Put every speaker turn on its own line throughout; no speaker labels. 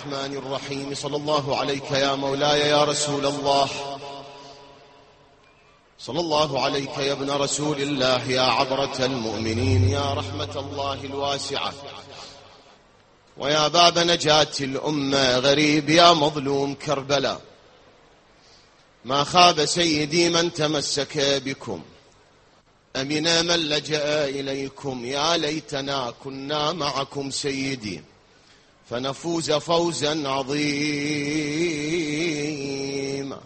الرحمن الرحيم. صلى الله عليك يا مولاي يا رسول الله، صلى الله عليك يا ابن رسول الله، يا عبرة المؤمنين، يا رحمة الله الواسعة، ويا باب نجاة الأمة، غريب يا مظلوم كربلاء. ما خاب سيدي من تمسك بكم، أمن من لجأ إليكم. يا ليتنا كنا معكم سيدي فنفوز فوزا عظيما.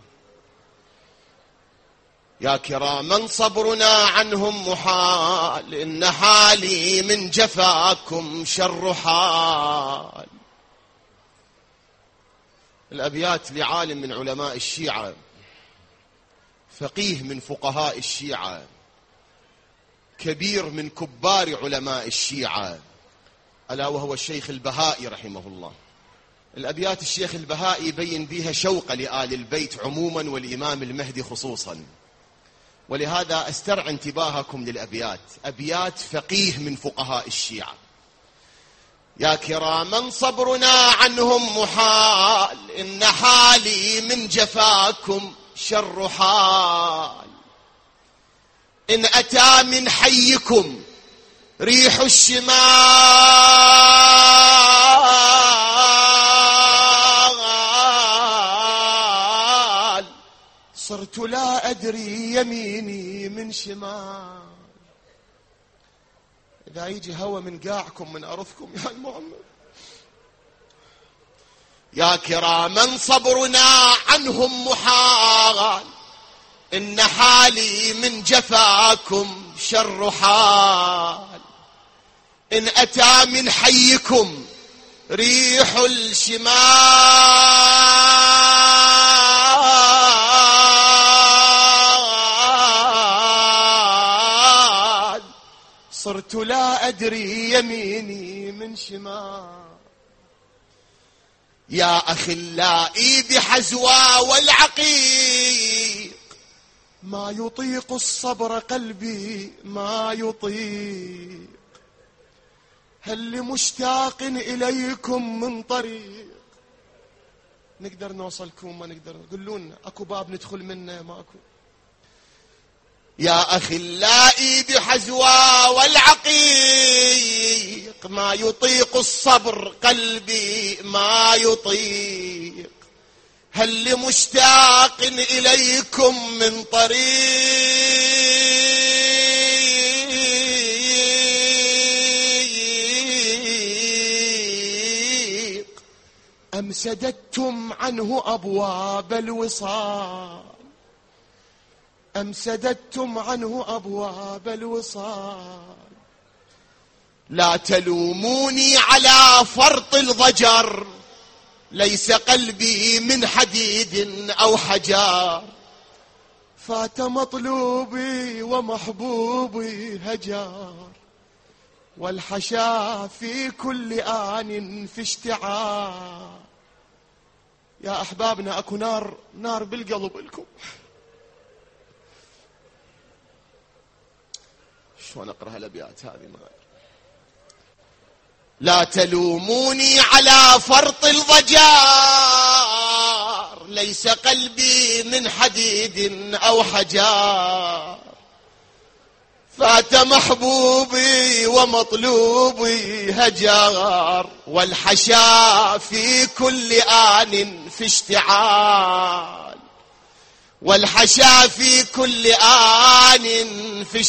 يا كراما صبرنا عنهم محال، إن حالي من جفاكم شر حال. الأبيات لعالم من علماء الشيعة، فقيه من فقهاء الشيعة، كبير من كبار علماء الشيعة، ألا وهو الشيخ البهائي رحمه الله. الأبيات الشيخ البهائي يبين بها شوق لآل البيت عموما والإمام المهدي خصوصا، ولهذا أسترعى انتباهكم للأبيات. أبيات فقيه من فقهاء الشيعة. يا كراما صبرنا عنهم محال، إن حالي من جفاكم شر حال. إن أتى من حيكم ريح الشمال، صرت لا أدري يميني من شمال. إذا يجي هوى من قاعكم من أرضكم يا المؤمن. يا كراما صبرنا عنهم محال، إن حالي من جفاكم شر حال. إن أتى من حيكم ريح الشمال، صرت لا أدري يميني من شمال. يا أخلائي بحزوى والعقيق، ما يطيق الصبر قلبي ما يطيق. هل لمشتاق إليكم من طريق، نقدر نوصلكم ما نقدر، قلون أكو باب ندخل منه ماكو. يا أخلائي بحزوى والعقيق، ما يطيق الصبر قلبي ما يطيق. هل لمشتاق إليكم من طريق، أم سددتم عنه أبواب الوصال، أم سددتم عنه أبواب الوصال. لا تلوموني على فرط الضجر، ليس قلبي من حديد أو حجار. فات مطلوبي ومحبوبي هجار، والحشا في كل آن في اشتعال. يا أحبابنا أكو نار بالقلب لكم. شلون أقرأ الأبيات هذه معي؟ لا تلوموني على فرط الضجار، ليس قلبي من حديد أو حجار. فات محبوبي ومطلوبي هجار، والحشا في كل آن في اشتعال. والحشا في كل آن في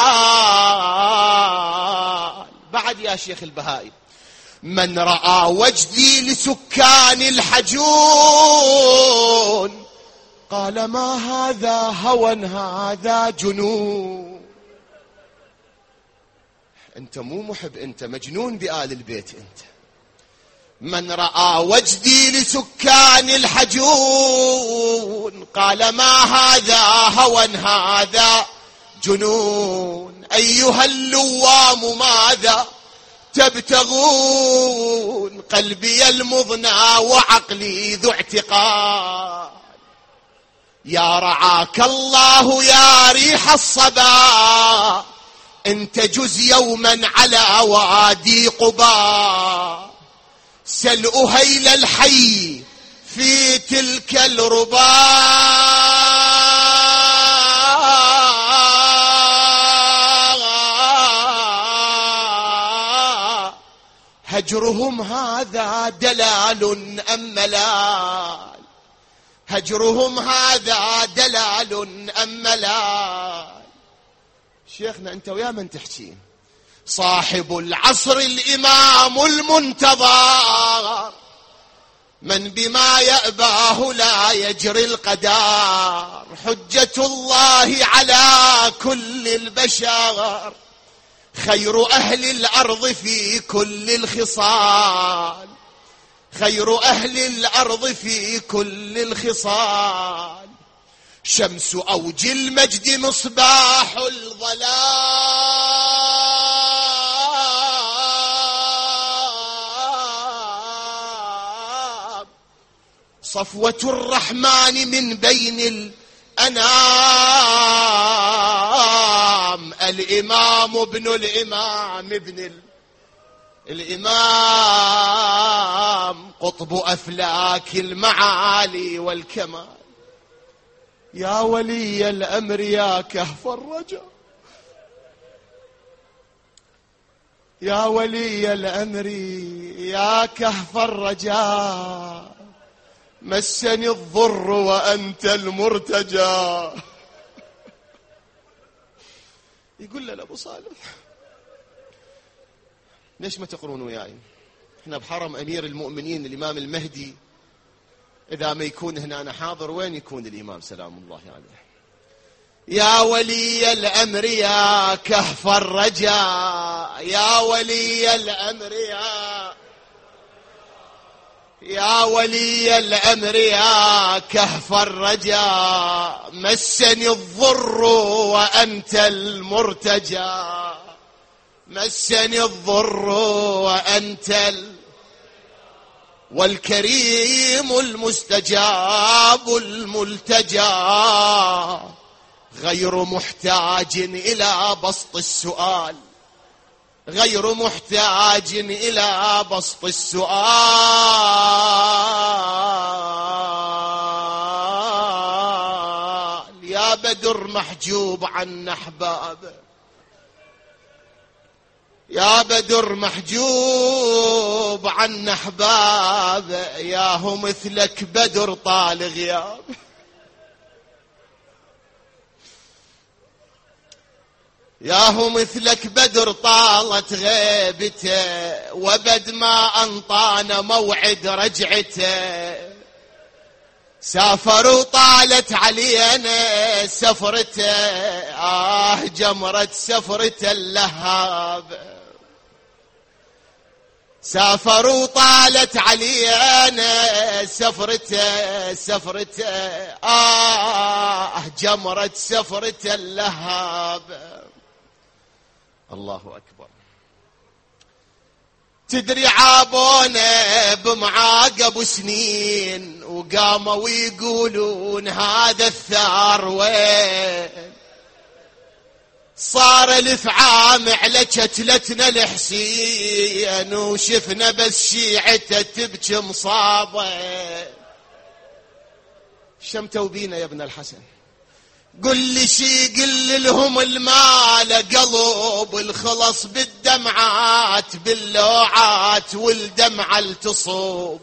اشتعال. بعد يا شيخ البهائي، من رأى وجدي لسكان الحجون، قال ما هذا هوى هذا جنون. أنت مو محب، أنت مجنون بآل البيت أنت. من رأى وجدي لسكان الحجون، قال ما هذا هوى هذا جنون. أيها اللوام ماذا تبتغون، قلبي المضنى وعقلي ذو اعتقال. يا رعاك الله يا ريح الصبا، انت جز يوما على وادي قباء. سل أهيل الحي في تلك الربا، هجرهم هذا دلال أم ملال، هجرهم هذا دلال أم ملال. شيخنا أنت ويا من تحكي؟ صاحب العصر الإمام المنتظر، من بما يأباه لا يجري القدر، حجة الله على كل البشر، خير أهل الأرض في كل الخصال، خير أهل الأرض في كل الخصال، شمس أوج المجد مصباح الظلام، صفوة الرحمن من بين الأنام، الإمام ابن الإمام ابن الإمام، قطب أفلاك المعالي والكمال. يا ولي الأمر يا كهف الرجاء، يا ولي الأمر يا كهف الرجاء، مسني الضر وأنت المرتجى. يقول له أبو صالح ليش ما تقرون وياي؟ احنا بحرم أمير المؤمنين الإمام المهدي، إذا ما يكون هنا أنا حاضر وين يكون الإمام سلام الله عليه؟ يا ولي الأمر يا كهف الرجاء، يا ولي الأمر يا ولي الأمر يا كهف الرجاء، مسني الضر وأنت المرتجى، مسني الضر وأنت والكريم المستجاب الملتجى، غير محتاج إلى بسط السؤال، غير محتاج إلى بسط السؤال، يا بدر محجوب عن أحبابه، يا بدر محجوب عن أحبابه، ياهو مثلك بدر طال غياب، ياهو مثلك بدر طالت غيبته، وبد ما أنطانا موعد رجعته، سافر وطالت علينا سفرته، جمرة سفرته اللهاب، سافر وطالت علينا سفرته جمرة سفرته اللهاب. الله أكبر. تدري عابونا بمعاقب سنين، وقاموا يقولون هذا الثار وين، صار الفعام على كتلتنا الحسين، وشفنا بس شيعته تبكي مصابه. شمتوا بينا يا ابن الحسن، قل لي شي قل لهم المال قلب، الخلص بالدمعات باللوعات والدمعة التصوب،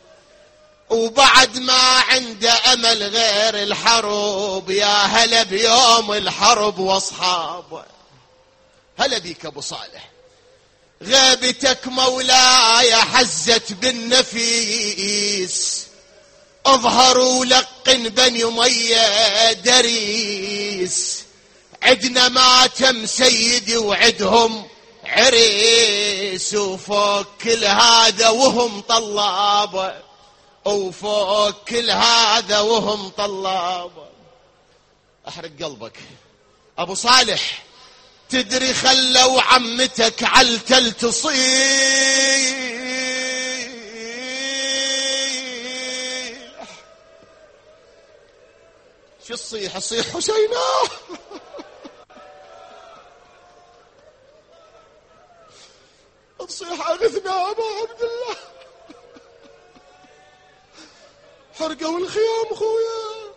وبعد ما عنده أمل غير الحروب، يا هلا بيوم الحرب واصحابه. هلا بيك أبو صالح، غيبتك مولاي حزت بالنفيس، اظهر ولقن بني أمية دريس، عدنا ماتم سيدي وعدهم عريس، وفوق كل هذا وهم طلاب، وفوق كل هذا وهم طلاب. احرق قلبك ابو صالح، تدري خلوا عمتك علتل تصيح، شو الصيح؟ الصيح حسينة. الصيح أغثنا أبا عبد الله. حرقوا الخيام خويا.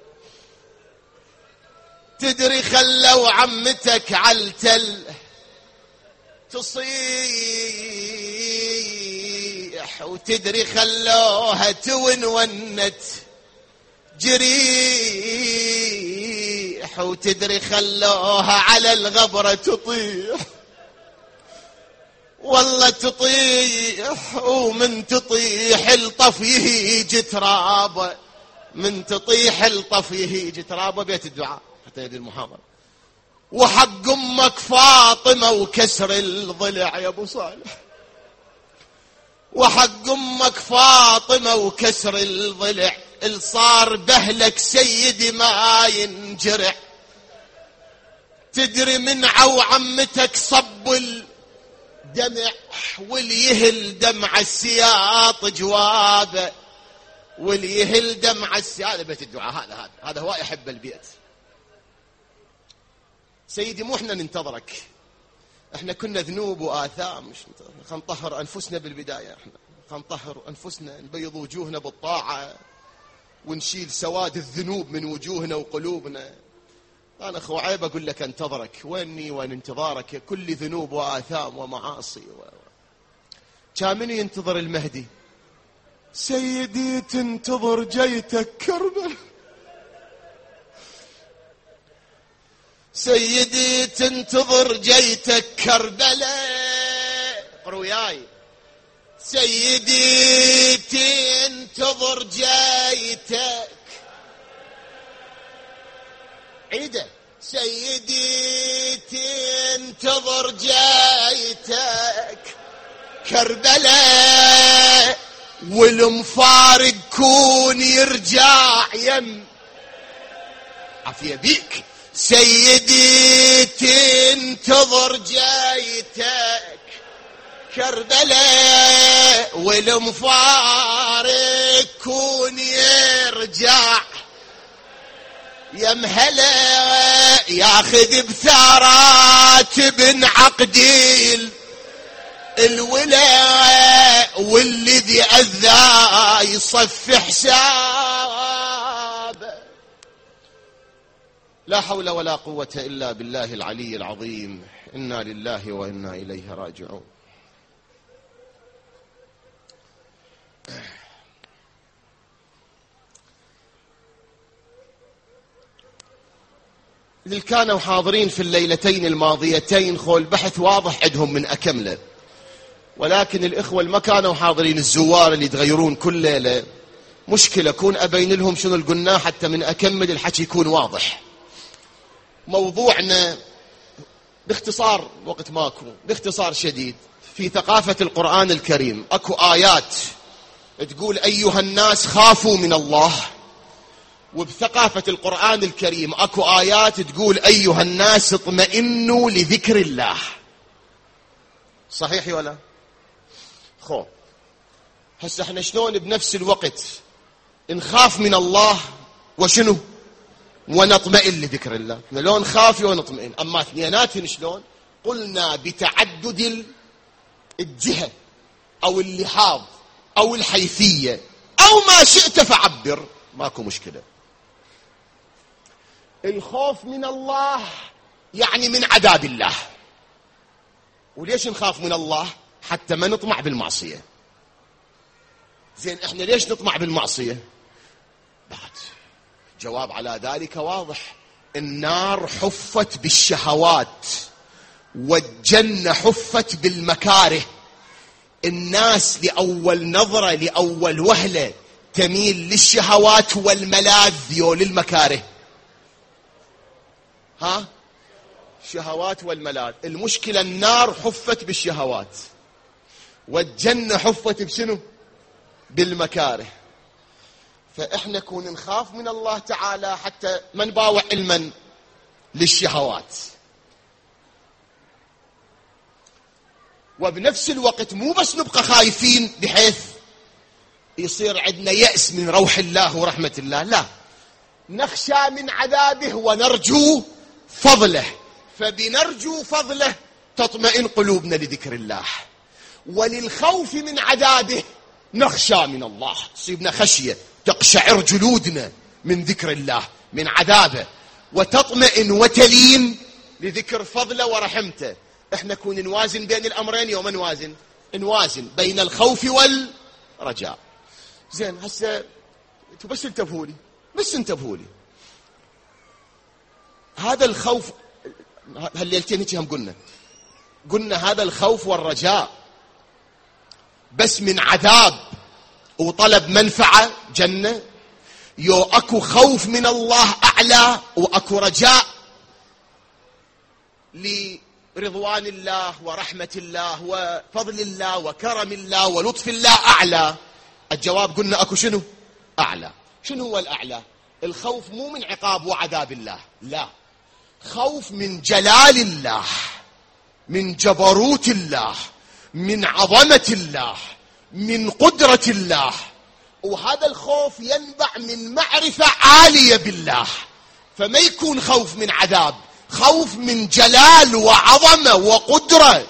تدري خلوا عمتك عالتل تصيح، وتدري خلوها تونونت جريح، وتدري خلوها على الغبرة تطيح، والله تطيح. ومن تطيح الطف يهيج ترابه، من تطيح الطف يهيج ترابه. بيت الدعاء حتى يدي المحاضرة. وحق امك فاطمة وكسر الضلع يا ابو صالح، وحق امك فاطمة وكسر الضلع. الصار بهلك سيدي ما ينجرع. تدري من عو عمتك صب الدمع، واليهل دمع السياط جوابه، واليهل دمع السياط. بيت الدعاء هذا هو يحب البيت. سيدي مو احنا ننتظرك، احنا كنا ذنوب وآثام، مش خلينا نطهر انفسنا بالبداية. احنا خلينا نطهر انفسنا، نبيض وجوهنا بالطاعة، ونشيل سواد الذنوب من وجوهنا وقلوبنا. انا اخو عيب اقول لك انتظرك، ويني وين انتظارك؟ كل ذنوب وآثام ومعاصي. كان من ينتظر المهدي؟ سيدي تنتظر جيتك كربل، سيدي تنتظر جيتك كربلاء. اقروا وياي. سيدي تنتظر جيتك، عيده. سيدي تنتظر جيتك كربلاء، والمفارق كون يرجع يم عافية بيك. سيدي تنتظر جيتك كربلاء، والمفارق كون يرجع يمهلا، ياخذ بثارات بن عقديل الولاء، والذي أذى يصف حساب. لا حول ولا قوة إلا بالله العلي العظيم. إنا لله وإنا إليه راجعون. اللي كانوا حاضرين في الليلتين الماضيتين خو البحث واضح عندهم من أكمله، ولكن الإخوة اللي ما كانوا حاضرين، الزوار اللي يتغيرون كل ليلة، مشكلة كون أبين لهم شنو اللي قلناه حتى من أكمل الحكي يكون واضح. موضوعنا باختصار، وقت ماكو، باختصار شديد، في ثقافة القرآن الكريم أكو آيات تقول أيها الناس خافوا من الله، وبثقافة القرآن الكريم أكو آيات تقول أيها الناس اطمئنوا لذكر الله. صحيح ولا؟ خو هسه احنا شلون بنفس الوقت نخاف من الله وشنو ونطمئن لذكر الله؟ احنا لو نخاف ونطمئن، اما اثنيناتهم شلون؟ قلنا بتعدد الجهة او اللحاظ او الحيثية او ما شئت فعبر، ماكو مشكلة. الخوف من الله يعني من عذاب الله. وليش نخاف من الله؟ حتى ما نطمع بالمعصية. زين احنا ليش نطمع بالمعصية؟ بعد جواب على ذلك واضح. النار حفت بالشهوات والجنة حفت بالمكاره. الناس لأول نظرة لأول وهلة تميل للشهوات والملاذ للمكاره. ها؟ شهوات والملاذ. المشكلة النار حفت بالشهوات والجنة حفت بشنو؟ بالمكاره. فإحنا كون نخاف من الله تعالى حتى ما نباوع علما للشهوات، وبنفس الوقت مو بس نبقى خايفين بحيث يصير عندنا يأس من روح الله ورحمة الله، لا، نخشى من عذابه ونرجو فضله. فبنرجو فضله تطمئن قلوبنا لذكر الله، وللخوف من عذابه نخشى من الله، تصيبنا خشية تقشعر جلودنا من ذكر الله، من عذابه، وتطمئن وتلين لذكر فضله ورحمته. احنا كون نوازن بين الأمرين. يوم نوازن بين الخوف والرجاء. زين، هسه بس انتبهوا لي هذا الخوف. هالليلتين هيك هم قلنا هذا الخوف والرجاء بس من عذاب وطلب منفعة جنة. يو اكو خوف من الله اعلى واكو رجاء لرضوان الله ورحمة الله وفضل الله وكرم الله ولطف الله اعلى. الجواب قلنا اكو شنو اعلى. شنو هو الاعلى؟ الخوف مو من عقاب وعذاب الله، لا، خوف من جلال الله، من جبروت الله، من عظمة الله، من قدرة الله. وهذا الخوف ينبع من معرفة عالية بالله، فما يكون خوف من عذاب، خوف من جلال وعظمة وقدرة.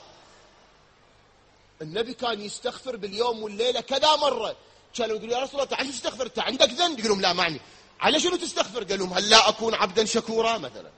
النبي كان يستغفر باليوم والليلة كذا مرة. كانوا يقولوا يا رسول الله تعال تستغفر، انت عندك ذنب؟ يقول لهم لا معني. على شنو تستغفر؟ قال لهم هل لا أكون عبدا شكورا مثلا.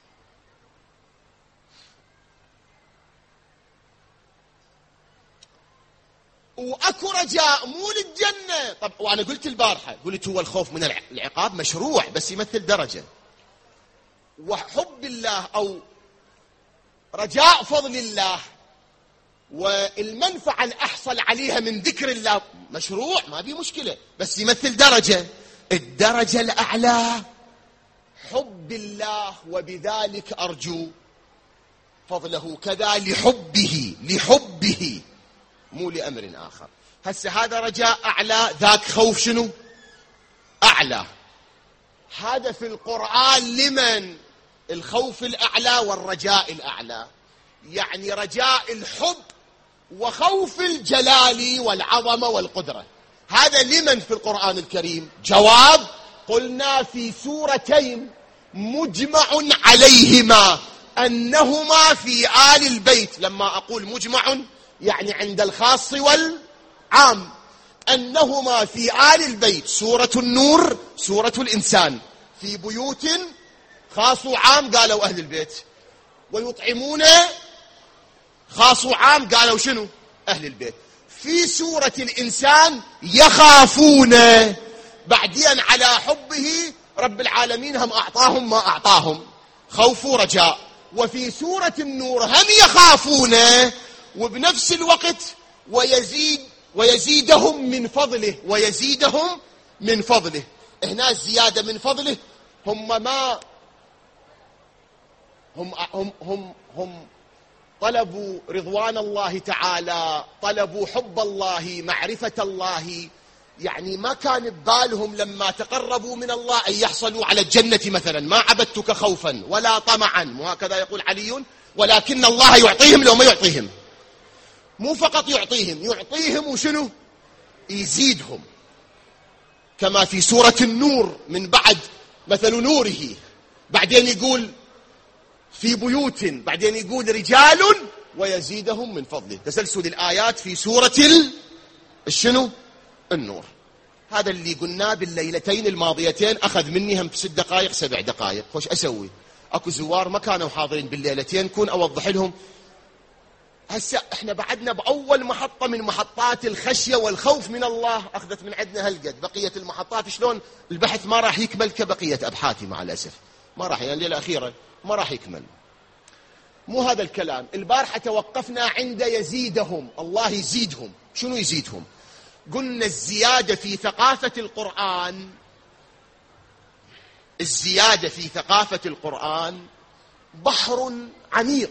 واكو رجاء مو للجنة. طب وانا قلت البارحة، قلت هو الخوف من العقاب مشروع بس يمثل درجة، وحب الله او رجاء فضل الله والمنفعة اللي احصل عليها من ذكر الله مشروع، ما بيه مشكلة، بس يمثل درجة. الدرجة الاعلى حب الله، وبذلك ارجو فضله كذا لحبه مو لأمر آخر. هسه هذا رجاء أعلى، ذاك خوف شنو أعلى. هذا في القرآن لمن؟ الخوف الأعلى والرجاء الأعلى، يعني رجاء الحب وخوف الجلال والعظمة والقدرة. هذا لمن في القرآن الكريم؟ جواب: قلنا في سورتين مجمع عليهما أنهما في آل البيت. لما أقول مجمع يعني عند الخاص والعام، أنهما في آل البيت. سورة النور، سورة الإنسان. في بيوت خاص وعام قالوا أهل البيت، ويطعمون خاص وعام قالوا شنو؟ أهل البيت. في سورة الإنسان يخافون، بعدين على حبه رب العالمين هم أعطاهم ما أعطاهم، خوف ورجاء. وفي سورة النور هم يخافون وبنفس الوقت ويزيدهم من فضله. هنا الزيادة من فضله هم طلبوا رضوان الله تعالى، طلبوا حب الله، معرفة الله. يعني ما كان ببالهم لما تقربوا من الله أن يحصلوا على الجنة مثلا. ما عبدتك خوفا ولا طمعا، وهكذا يقول علي، ولكن الله يعطيهم لو ما يعطيهم. مو فقط يعطيهم وشنو؟ يزيدهم. كما في سورة النور من بعد مثل نوره، بعدين يقول في بيوت، بعدين يقول رجال ويزيدهم من فضله. تسلسل الآيات في سورة الشنو؟ النور. هذا اللي قلناه بالليلتين الماضيتين. أخذ مني هم 6 دقائق 7 دقائق. خوش أسوي؟ أكو زوار ما كانوا حاضرين بالليلتين، كون أوضح لهم. هسه احنا بعدنا بأول محطة من محطات الخشية والخوف من الله، أخذت من عندنا هالقد. بقية المحطات شلون البحث ما راح يكمل كبقية أبحاثي مع الأسف، ما راح، يعني الليلة الأخيرة ما راح يكمل. مو هذا الكلام. البارحة توقفنا عند يزيدهم، الله يزيدهم. شنو يزيدهم؟ قلنا الزيادة في ثقافة القرآن، الزيادة في ثقافة القرآن بحر عميق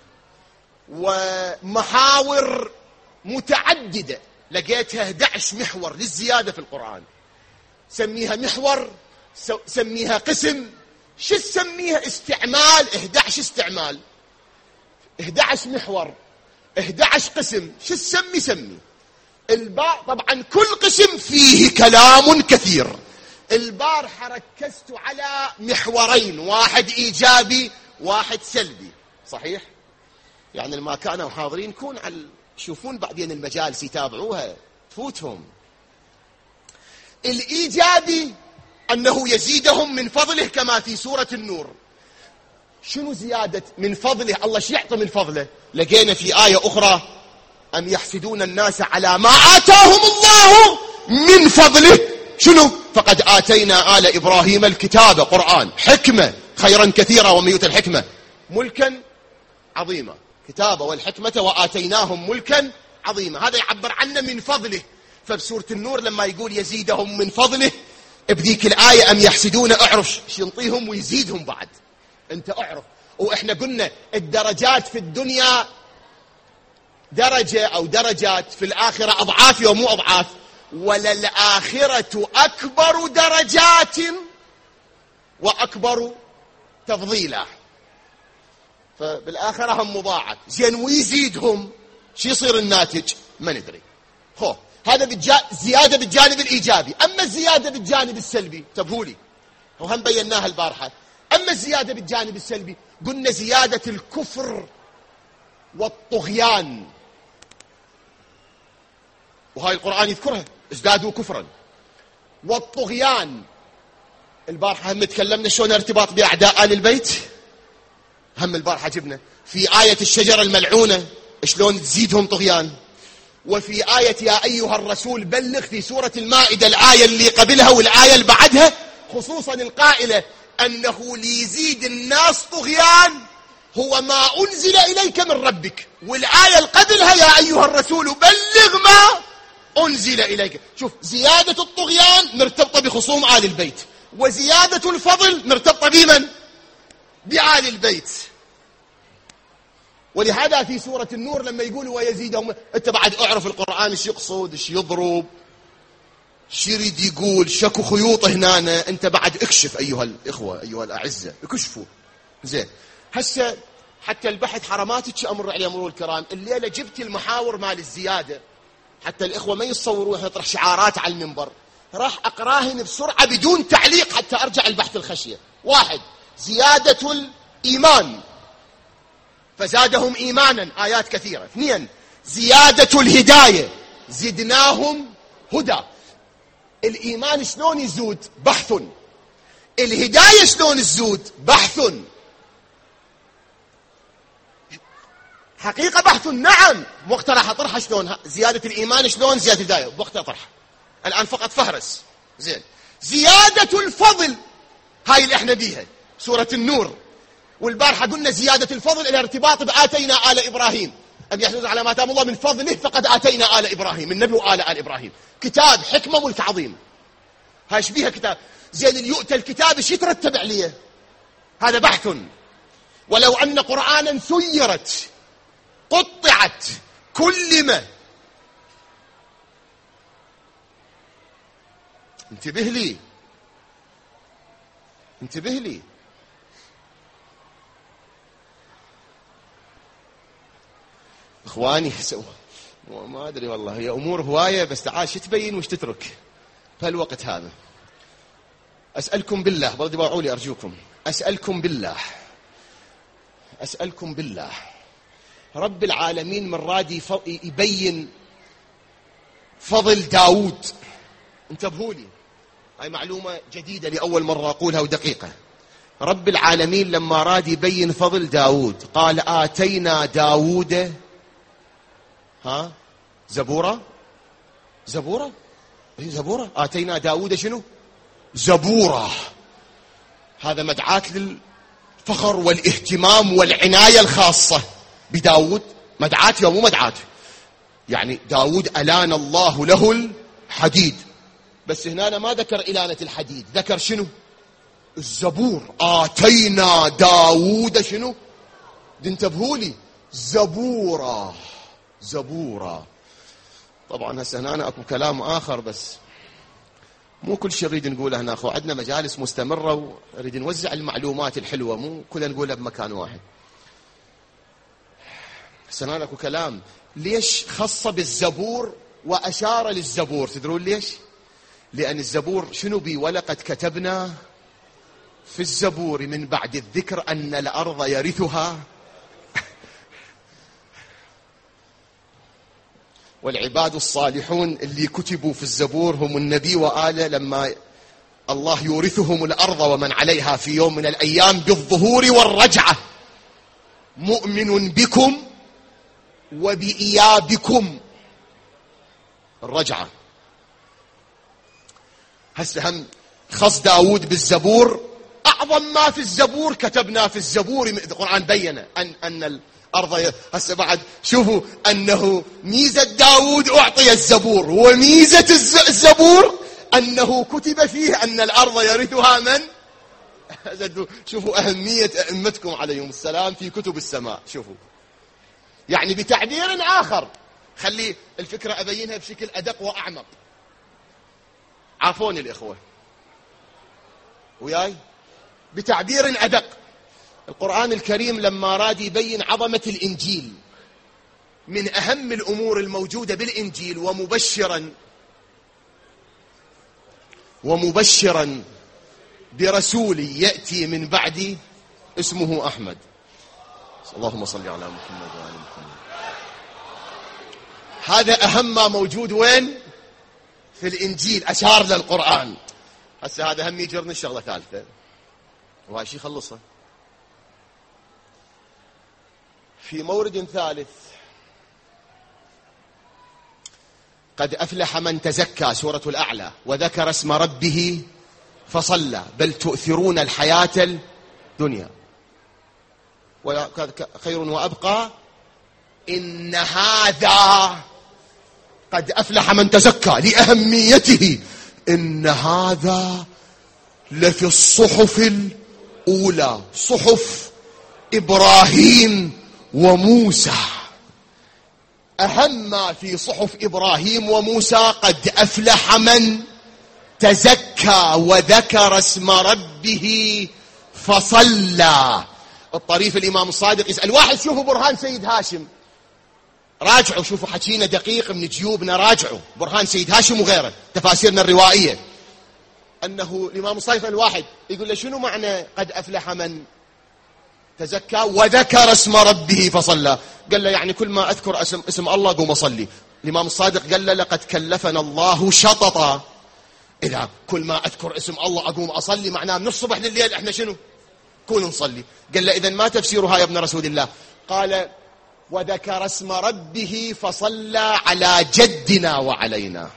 ومحاور متعددة. لقيتها 11 محور للزيادة في القرآن. سميها محور، سميها قسم، شو تسميها؟ استعمال. 11 استعمال، 11 محور، 11 قسم. شو تسمي؟ سمي. طبعا كل قسم فيه كلام كثير. البارحة ركزت على محورين، واحد إيجابي واحد سلبي. صحيح؟ يعني اللي ما كانوا حاضرين كون يشوفون بعدين المجالس يتابعوها تفوتهم. الإيجابي أنه يزيدهم من فضله كما في سورة النور. شنو زيادة من فضله؟ الله شو يعطي من فضله؟ لقينا في آية أخرى أم يحسدون الناس على ما آتاهم الله من فضله. شنو؟ فقد آتينا آل إبراهيم الكتاب، قرآن، حكمة، خيرا كثيرا ومن يؤت الحكمة ملكا عظيما، كتابة والحكمة وآتيناهم ملكا عظيما. هذا يعبر عنه من فضله. فبسورة النور لما يقول يزيدهم من فضله، بذيك الآية أم يحسدون، اعرف ايش ينطيهم ويزيدهم بعد. انت اعرف. واحنا قلنا الدرجات في الدنيا درجة أو درجات، في الآخرة أضعاف ومو أضعاف. وللآخرة أكبر درجات وأكبر تفضيلا. فبالآخرة هم مضاعف. زين ويزيدهم، شو يصير الناتج؟ ما ندري. هذا زيادة بالجانب الإيجابي. أما الزيادة بالجانب السلبي تبهولي، وهم بيناها البارحة. أما الزيادة بالجانب السلبي قلنا زيادة الكفر والطغيان، وهاي القرآن يذكرها، ازدادوا كفرا والطغيان. البارحة هم تكلمنا شلون ارتباط بأعداء آل البيت، هم البارحة جبنا في آية الشجرة الملعونة شلون تزيدهم طغيان. وفي آية يا أيها الرسول بلغ في سورة المائدة، الآية اللي قبلها والآية اللي بعدها، خصوصا القائلة أنه ليزيد الناس طغيان هو ما أنزل إليك من ربك. والآية اللي قبلها يا أيها الرسول بلغ ما أنزل إليك. شوف، زيادة الطغيان مرتبطة بخصوم آل البيت، وزيادة الفضل مرتبطة بمن؟ بآل البيت. ولهذا في سورة النور لما يقول ويزيدهم، انت بعد اعرف القرآن ايش يقصد، ايش يضرب، ايش يريد يقول، شكو خيوطه هنا. انت بعد اكشف ايها الاخوة ايها الاعزة، اكشفوا. زين، هسه حتى البحث حرماتك امر عليه مرور الكرام، الليلة جبت المحاور مال الزيادة حتى الاخوة ما يتصوروا احنا نطرح شعارات على المنبر. راح اقراهن بسرعة بدون تعليق حتى ارجع البحث الخشية. واحد، زيادة الايمان فزادهم إيمانا، آيات كثيرة. اثنين، زيادة الهداية زدناهم هدى. الإيمان شلون يزود؟ بحث. الهداية شلون تزود؟ بحث. حقيقة بحث، نعم. وقت راح أطرحها شلون زيادة الإيمان، شلون زيادة الهداية، وقت أطرحها الآن فقط فهرس. زين، زيادة الفضل هاي اللي احنا بيها سورة النور. والبارحة قلنا زيادة الفضل إلى ارتباط بآتينا آل إبراهيم، أم يحسدون على ما آتاهم الله من فضله فقد آتينا آل إبراهيم، النبي وآل آل إبراهيم، كتاب، حكمة، ملك عظيم. هاي بيها كتاب. زين، اللي يؤتى الكتاب ايش يترتب عليه؟ هذا بحث. ولو أن قرآنا سيرت قطعت كلمة. انتبه لي، انتبه لي. اخواني ما ادري والله، هي امور هوايه، بس تعال شو تبين وش تترك بهالوقت هذا. اسالكم بالله، برضي باعوا لي ارجوكم، اسالكم بالله، اسالكم بالله، رب العالمين من راد يبين فضل داود. انتبهوا لي، هاي معلومه جديده لاول مره اقولها ودقيقه. رب العالمين لما راد يبين فضل داود قال آتينا داود زبورة. زبورة، زبورة، آتينا داود شنو؟ زبورة. هذا مدعاة للفخر والاهتمام والعناية الخاصة بداود. مدعاة ومو مدعاة، يعني داود ألان الله له الحديد، بس هنا ما ذكر إلانة الحديد، ذكر شنو؟ الزبور. آتينا داود شنو؟ انتبهوا لي، زبورة، زبورة. طبعا هسه هنا اكو كلام اخر، بس مو كل شيء نريد نقوله هنا اخو، عندنا مجالس مستمرة ونريد نوزع المعلومات الحلوة، مو كلها نقولها بمكان واحد. هسه هنا اكو كلام، ليش خص بالزبور واشار للزبور؟ تدرون ليش؟ لان الزبور شنو بي؟ ولقد كتبنا في الزبور من بعد الذكر ان الارض يرثها. والعباد الصالحون اللي كتبوا في الزبور هم النبي وآله، لما الله يورثهم الأرض ومن عليها في يوم من الأيام بالظهور والرجعة، مؤمن بكم وبإيابكم، الرجعة. هسه هم خص داود بالزبور، أعظم ما في الزبور كتبنا في الزبور، القرآن بين أن الأرض. هسه بعد شوفوا أنه ميزة داود أعطي الزبور، وميزة الزبور أنه كتب فيه أن الأرض يرثها من؟ شوفوا أهمية أئمتكم عليهم السلام في كتب السماء. شوفوا يعني بتعبير آخر، خلي الفكرة أبينها بشكل أدق وأعمق. عافوني الإخوة وياي، بتعبير أدق. القرآن الكريم لما راد يبين عظمة الإنجيل، من أهم الأمور الموجودة بالإنجيل ومبشرا برسول يأتي من بعدي اسمه أحمد. اللهم صل على محمد وآل محمد. هذا أهم ما موجود وين؟ في الإنجيل، أشار للقرآن. هسه هذا هم يجرني الشغلة ثالثة، وهاي شي خلصها في مورد ثالث. قد أفلح من تزكى، سورة الأعلى، وذكر اسم ربه فصلى، بل تؤثرون الحياة الدنيا خير وأبقى إن هذا. قد أفلح من تزكى لأهميته، إن هذا لفي الصحف الأولى، صحف إبراهيم وموسى. أهم ما في صحف إبراهيم وموسى قد أفلح من تزكى وذكر اسم ربه فصلى. الطريف الإمام الصادق يسأل واحد، شوفوا برهان سيد هاشم، راجعوا شوفوا حكينا دقيق من جيوبنا، راجعوا برهان سيد هاشم وغيره تفاسيرنا الروائية، أنه الإمام الصادق الواحد يقول له شنو معنى قد أفلح من تزكى وذكر اسم ربه فصلى؟ قال له يعني كل ما أذكر اسم الله قوم أصلي. الإمام الصادق قال له لقد كلفنا الله شططا، إذا كل ما أذكر اسم الله أقوم أصلي معناه من الصبح لليل إحنا شنو كون نصلي. قال له إذن ما تفسيرها يا ابن رسول الله؟ قال وذكر اسم ربه فصلى على جدنا وعلينا.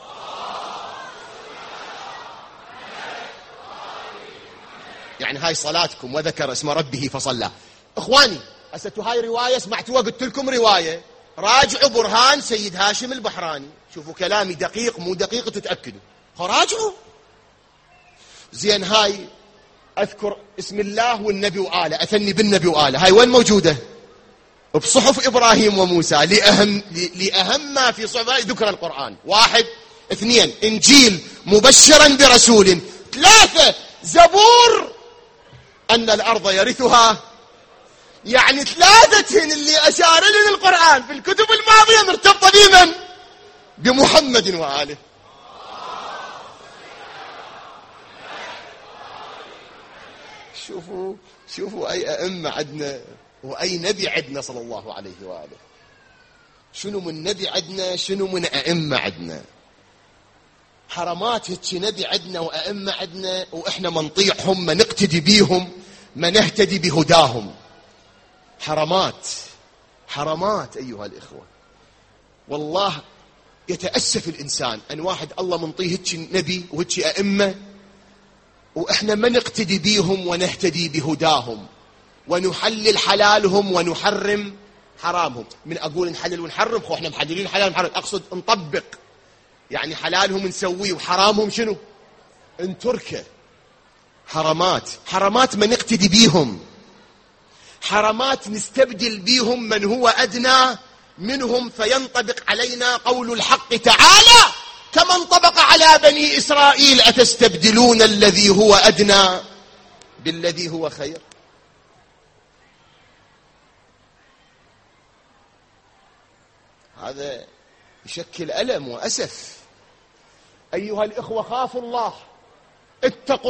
يعني هاي صلاتكم وذكر اسم ربه فصلى. إخواني أستو هاي رواية سمعتوها، قلت لكم رواية، راجعوا برهان سيد هاشم البحراني، شوفوا كلامي دقيق مو دقيق تتأكدوا، راجعوا زين. هاي أذكر اسم الله والنبي وآله، أثني بالنبي وآله، هاي وين موجودة؟ بصحف إبراهيم وموسى، لأهم ما في صحف ذكر القرآن. 1 2 إنجيل مبشرا برسول، 3 زبور أن الأرض يرثها. يعني 3 اللي أشار لنا القرآن في الكتب الماضية مرتبطة بمن؟ بمحمد وآله. شوفوا أي أئمة عدنا وأي نبي عدنا صلى الله عليه وآله. شنو من نبي عدنا، شنو من أئمة عدنا. حرمات هيك نبي عدنا وأئمة عدنا وإحنا ما نطيعهم، ما نقتدي بيهم، ما نهتدي بهداهم. حرمات أيها الإخوة. والله يتأسف الإنسان أن واحد الله منطيه هيك نبي وهيك أئمة وإحنا ما نقتدي بيهم ونهتدي بهداهم، ونحلل حلالهم ونحرم حرامهم. من أقول نحلل ونحرم، خو إحنا محللين حلال ونحرم، أقصد نطبق، يعني حلالهم نسويه وحرامهم شنو نتركه. حرمات ما نقتدي بيهم، حرمات نستبدل بيهم من هو أدنى منهم، فينطبق علينا قول الحق تعالى كما انطبق على بني إسرائيل: أتستبدلون الذي هو أدنى بالذي هو خير. هذا يشكل ألم وأسف. أيها الإخوة خافوا الله، اتقوا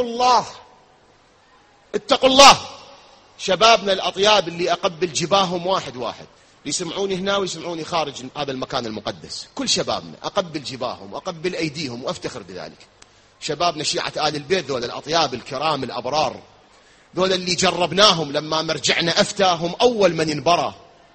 الله. شبابنا الأطياب اللي أقبل جباهم واحد يسمعوني هنا ويسمعوني خارج هذا المكان المقدس، كل شبابنا أقبل جباههم وأقبل أيديهم وأفتخر بذلك. شبابنا شيعة آل البيت، ذولا الأطياب الكرام الأبرار، ذولا اللي جربناهم لما مرجعنا أفتاهم أول من انبرى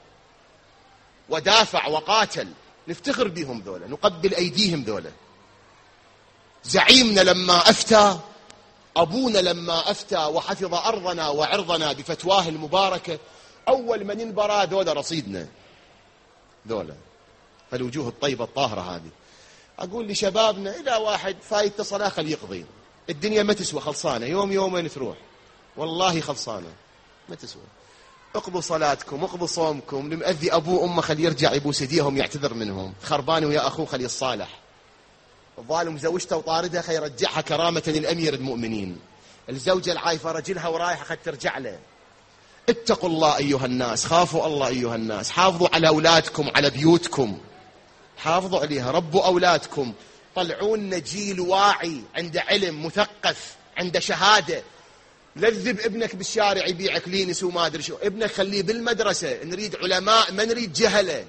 ودافع وقاتل، نفتخر بهم ذولا، نقبل أيديهم ذولا. زعيمنا لما أفتى، أبونا لما أفتى وحفظ أرضنا وعرضنا بفتواه المباركة، أول من انبرى ذولا رصيدنا، ذولا الوجوه الطيبة الطاهرة هذه. أقول لشبابنا إذا واحد فايت صلاة خل يقضي، الدنيا ما تسوى، خلصانة، يوم يومين تروح، والله خلصانة ما تسوى. اقضوا صلاتكم، اقضوا صومكم، المؤذي أبوه أمه خل يرجع يبوس يديهم يعتذر منهم، خربان ويا أخوه خل يتصالح، الظالم زوجته وطاردها خل يرجعها كرامة للأمير المؤمنين، الزوجة العايفة رجلها ورايحة خل ترجع له. اتقوا الله أيها الناس، خافوا الله أيها الناس، حافظوا على أولادكم، على بيوتكم، حافظوا عليها، ربوا أولادكم، طلعون جيل واعي عنده علم مثقف عنده شهادة. لذب ابنك بالشارع يبيعك لينس وما أدري شو، ابنك خليه بالمدرسة، نريد علماء ما نريد جهلة.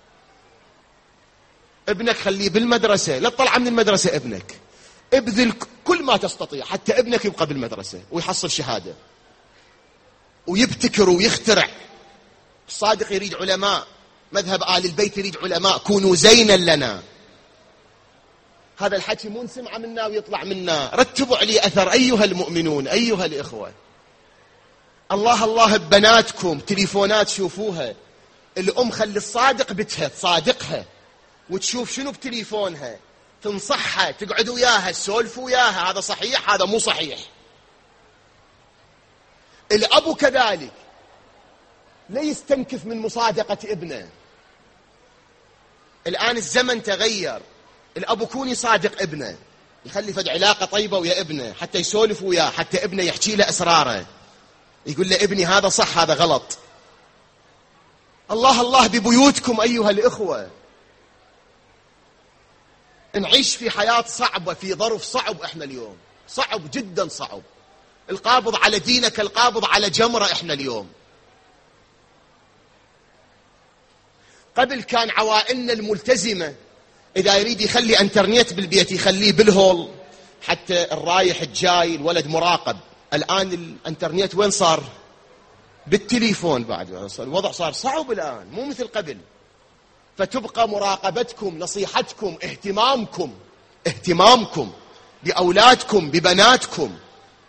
ابنك خليه بالمدرسة، لا تطلع من المدرسة ابنك، ابذل كل ما تستطيع حتى ابنك يبقى بالمدرسة ويحصل شهادة ويبتكر ويخترع. الصادق يريد علماء، مذهب آل البيت يريد علماء، كونوا زينا لنا. هذا الحكي مو نسمعه منا ويطلع منا، رتبوا عليه أثر أيها المؤمنون أيها الإخوة. الله الله ببناتكم، تليفونات شوفوها، الأم خلي الصادق بتها تصادقها وتشوف شنو بتليفونها، تنصحها، تقعد وياها، تسولفوا وياها، هذا صحيح هذا مو صحيح. الأب كذلك لا يستنكف من مصادقة ابنه. الآن الزمن تغير، الأب يكون يصادق ابنه، يخلي فد علاقة طيبة ويا ابنه حتى يسولف وياه، حتى ابنه يحكي له أسراره، يقول له ابني هذا صح هذا غلط. الله الله ببيوتكم أيها الإخوة. نعيش في حياة صعبة، في ظرف صعب، احنا اليوم صعب جدا صعب. القابض على دينك القابض على جمرة احنا اليوم. قبل كان عوائلنا الملتزمة إذا يريد يخلي انترنت بالبيت يخليه بالهول، حتى الرايح الجاي الولد مراقب. الآن الانترنت وين صار؟ بالتليفون بعد. الوضع صار صعب الآن مو مثل قبل. فتبقى مراقبتكم، نصيحتكم، اهتمامكم بأولادكم ببناتكم.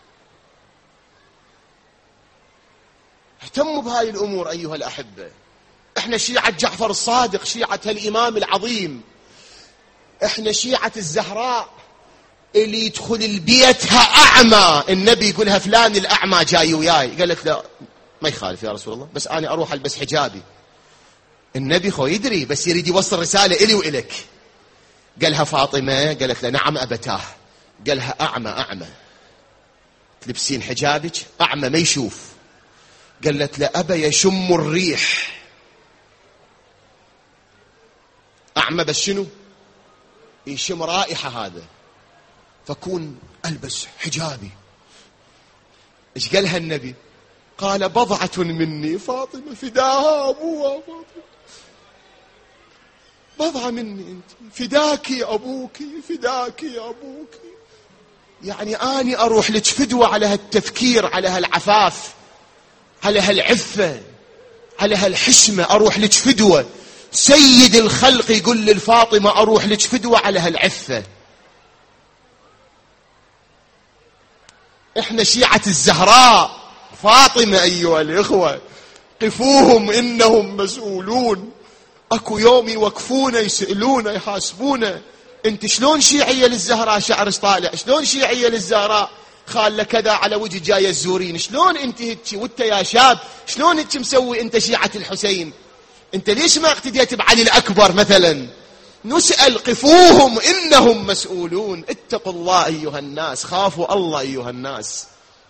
اهتموا بهاي الأمور أيها الأحبة. احنا شيعة جعفر الصادق، شيعة الإمام العظيم، احنا شيعة الزهراء اللي يدخل البيتها أعمى، النبي يقولها فلان الأعمى جاي وياي، قالت لا ما يخالف يا رسول الله، بس أنا أروح ألبس حجابي. النبي خو يدري بس يريد يوصل رسالة إلي وإلك. قالها فاطمة، قالت له نعم أبتاه. قالها أعمى تلبسين حجابك؟ أعمى ما يشوف. قالت له أبا يشم الريح. أعمى بس شنو يشم رائحة هذا، فكون ألبس حجابي. إيش قالها النبي؟ قال بضعة مني فاطمة فداها أبوها، بضعة مني أنت، فداك يا أبوك، فداك يا أبوك. يعني أني أروح لك فدوة على هالتفكير، على هالعفاف، على هالعفة، على هالحشمة، أروح لك فدوة. سيد الخلق يقول للفاطمة أروح لك فدوة على هالعفة. إحنا شيعة الزهراء فاطمة أيها الإخوة. قفوهم إنهم مسؤولون. أكو يوم يوقفونا يسألونا يحاسبونا، أنت شلون شيعية للزهراء شعرش طالع؟ شلون شيعية للزهراء خالة كذا على وجه جاية الزورين؟ شلون أنت هيك وأنت يا شاب شلون هيك مسوي أنت شيعة الحسين؟ أنت ليش ما اقتديت بعلي الأكبر مثلا؟ نسأل. قفوهم إنهم مسؤولون. اتقوا الله أيها الناس، خافوا الله أيها الناس،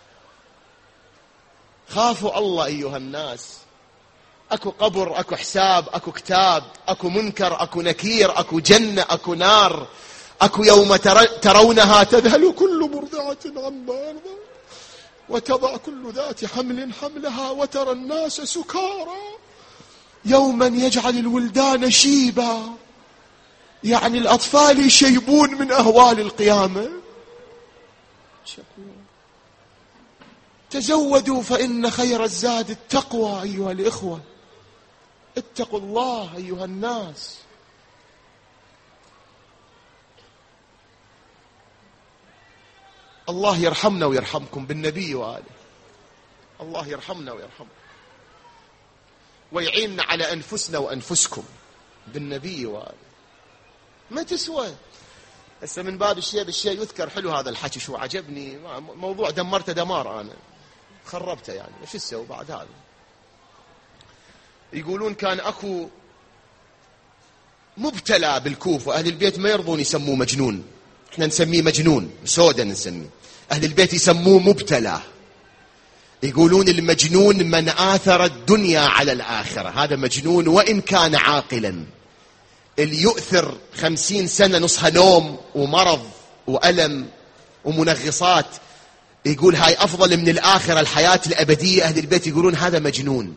خافوا الله أيها الناس. أكو قبر، أكو حساب، أكو كتاب، أكو منكر، أكو نكير، أكو جنة، أكو نار. أكو يوم ترونها تذهل كل مرضعة عما أرضعت وتضع كل ذات حمل حملها وترى الناس سكارى يوما يجعل الولدان شيبا، يعني الأطفال يشيبون من أهوال القيامة. تزودوا فإن خير الزاد التقوى أيها الإخوة، اتقوا الله أيها الناس. الله يرحمنا ويرحمكم بالنبي وآله، الله يرحمنا ويرحمكم ويعيننا على أنفسنا وأنفسكم بالنبي وآله. ما تسوى. هسه من باب الشيء بالشيء يذكر. حلو هذا الحكي، شو عجبني موضوع دمرته دمار، أنا خربته يعني. ايش تسوي بعد هذا؟ يقولون كان اكو مبتلى بالكوفة، أهل البيت ما يرضون يسموه مجنون، احنا نسميه مجنون، سودا نسميه، أهل البيت يسموه مبتلى. يقولون المجنون من آثر الدنيا على الآخرة، هذا مجنون وإن كان عاقلا. اللي يؤثر 50 سنة نصها نوم ومرض وألم ومنغصات، يقول هاي أفضل من الآخرة الحياة الأبدية، أهل البيت يقولون هذا مجنون.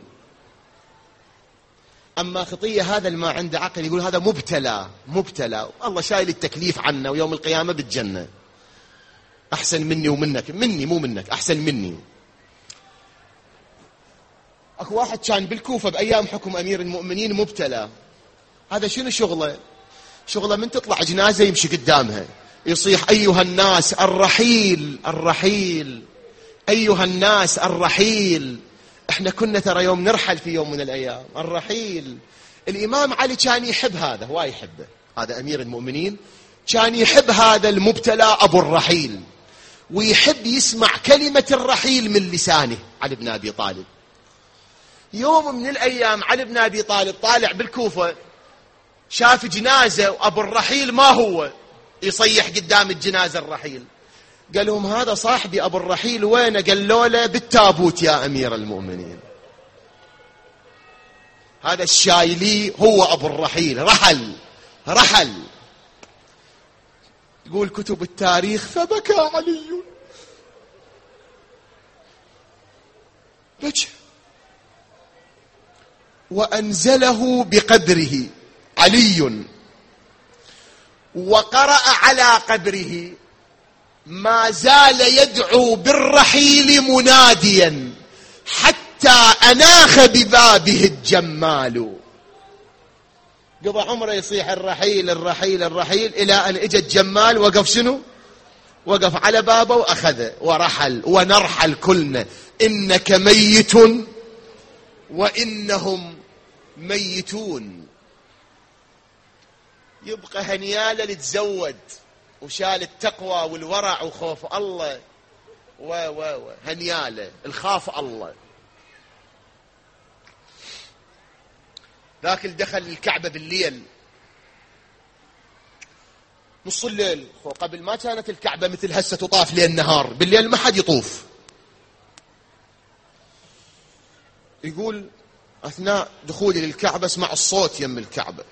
أما خطية هذا اللي ما عنده عقل يقول هذا مبتلى، مبتلى، الله شايل التكليف عنا ويوم القيامة بالجنة. أحسن مني ومنك، مني مو منك، أحسن مني. أكو واحد كان بالكوفة بأيام حكم أمير المؤمنين مبتلى. هذا شنو شغله؟ شغله من تطلع جنازة يمشي قدامها يصيح أيها الناس الرحيل الرحيل، أيها الناس الرحيل. احنا كنا ترى يوم نرحل في يوم من الأيام، الرحيل. الإمام علي كان يحب هذا، هو يحبه، هذا أمير المؤمنين كان يحب هذا المبتلى أبو الرحيل، ويحب يسمع كلمة الرحيل من لسانه علي بن أبي طالب. يوم من الأيام علي بن أبي طالب طالع بالكوفة، شاف جنازة وأبو الرحيل ما هو، يصيح قدام الجنازة الرحيل. قال لهم هذا صاحبي أبو الرحيل وينه؟ قالوا له بالتابوت يا أمير المؤمنين. هذا الشايلي هو أبو الرحيل، رحل رحل. يقول كتب التاريخ فبكى علي، بكى وأنزله بقبره علي، وقرأ على قبره ما زال يدعو بالرحيل مناديا حتى أناخ ببابه الجمال. قضى عمره يصيح الرحيل الرحيل الرحيل، إلى أن اجى الجمال وقف شنو؟ وقف على بابه وأخذه ورحل. ونرحل كلنا، إنك ميت وإنهم ميتون. يبقى هنياله اللي تزود وشال التقوى والورع وخوف الله، هنياله الخاف الله. ذاك اللي دخل الكعبة بالليل نص الليل، قبل ما كانت الكعبة مثل هسه تطاف ليل نهار، بالليل ما حد يطوف. يقول أثناء دخولي للكعبة اسمع الصوت يم الكعبة،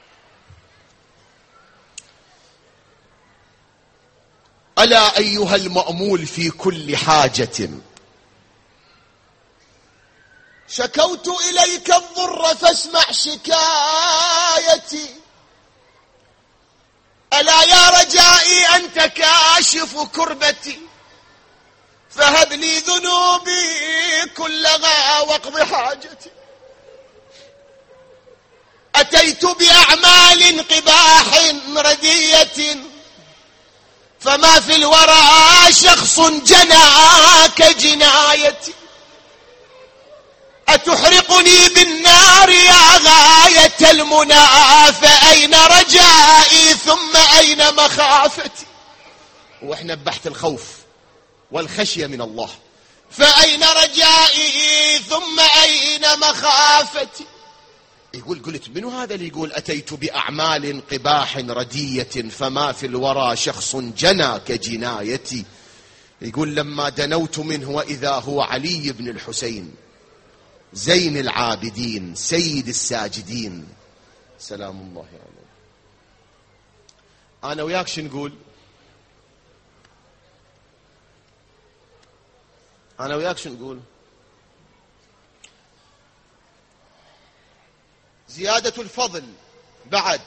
ألا أيها المأمول في كل حاجة، شكوت إليك الضر فاسمع شكايتي، ألا يا رجائي أنت كاشف كربتي، فهب لي ذنوبي كلها واقض حاجتي. أتيت بأعمال قباح ردية، فما في الورى شخص جناك جنايتي، أتحرقني بالنار يا غاية المنى، فأين رجائي ثم أين مخافتي؟ وإحنا ببحث الخوف والخشية من الله، فأين رجائي ثم أين مخافتي؟ يقول قلت منو هذا اللي يقول أتيت بأعمال قباح ردية فما في الورى شخص جنى كجنايتي؟ يقول لما دنوت منه وإذا هو علي بن الحسين زين العابدين سيد الساجدين سلام الله عليه. أنا وياك شو نقول؟ أنا وياك شو نقول؟ زيادة الفضل. بعد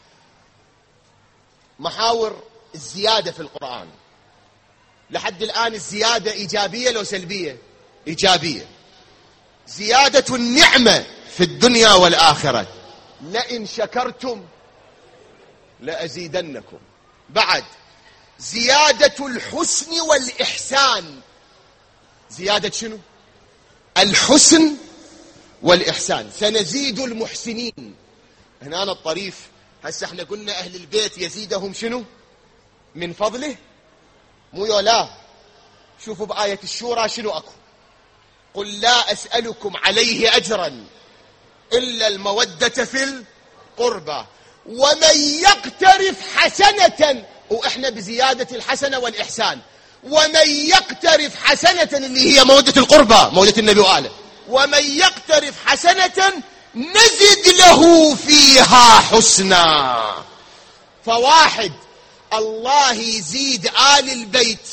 محاور الزيادة في القرآن. لحد الآن الزيادة إيجابية لو سلبية؟ إيجابية. زيادة النعمة في الدنيا والآخرة، لئن شكرتم لأزيدنكم. بعد زيادة الحسن والإحسان. زيادة شنو؟ الحسن والإحسان. سنزيد المحسنين. هنا أنا الطريف، هسه احنا قلنا أهل البيت يزيدهم شنو؟ من فضله، مو يولا. شوفوا بآية الشورى شنو أكو: قل لا أسألكم عليه أجرا إلا المودة في القربى ومن يقترف حسنة. وإحنا بزيادة الحسنة والإحسان. ومن يقترف حسنة اللي هي مودة القربى، مودة النبي وآله. ومن يقترف حسنة نزد له فيها حسنا. فواحد، الله يزيد آل البيت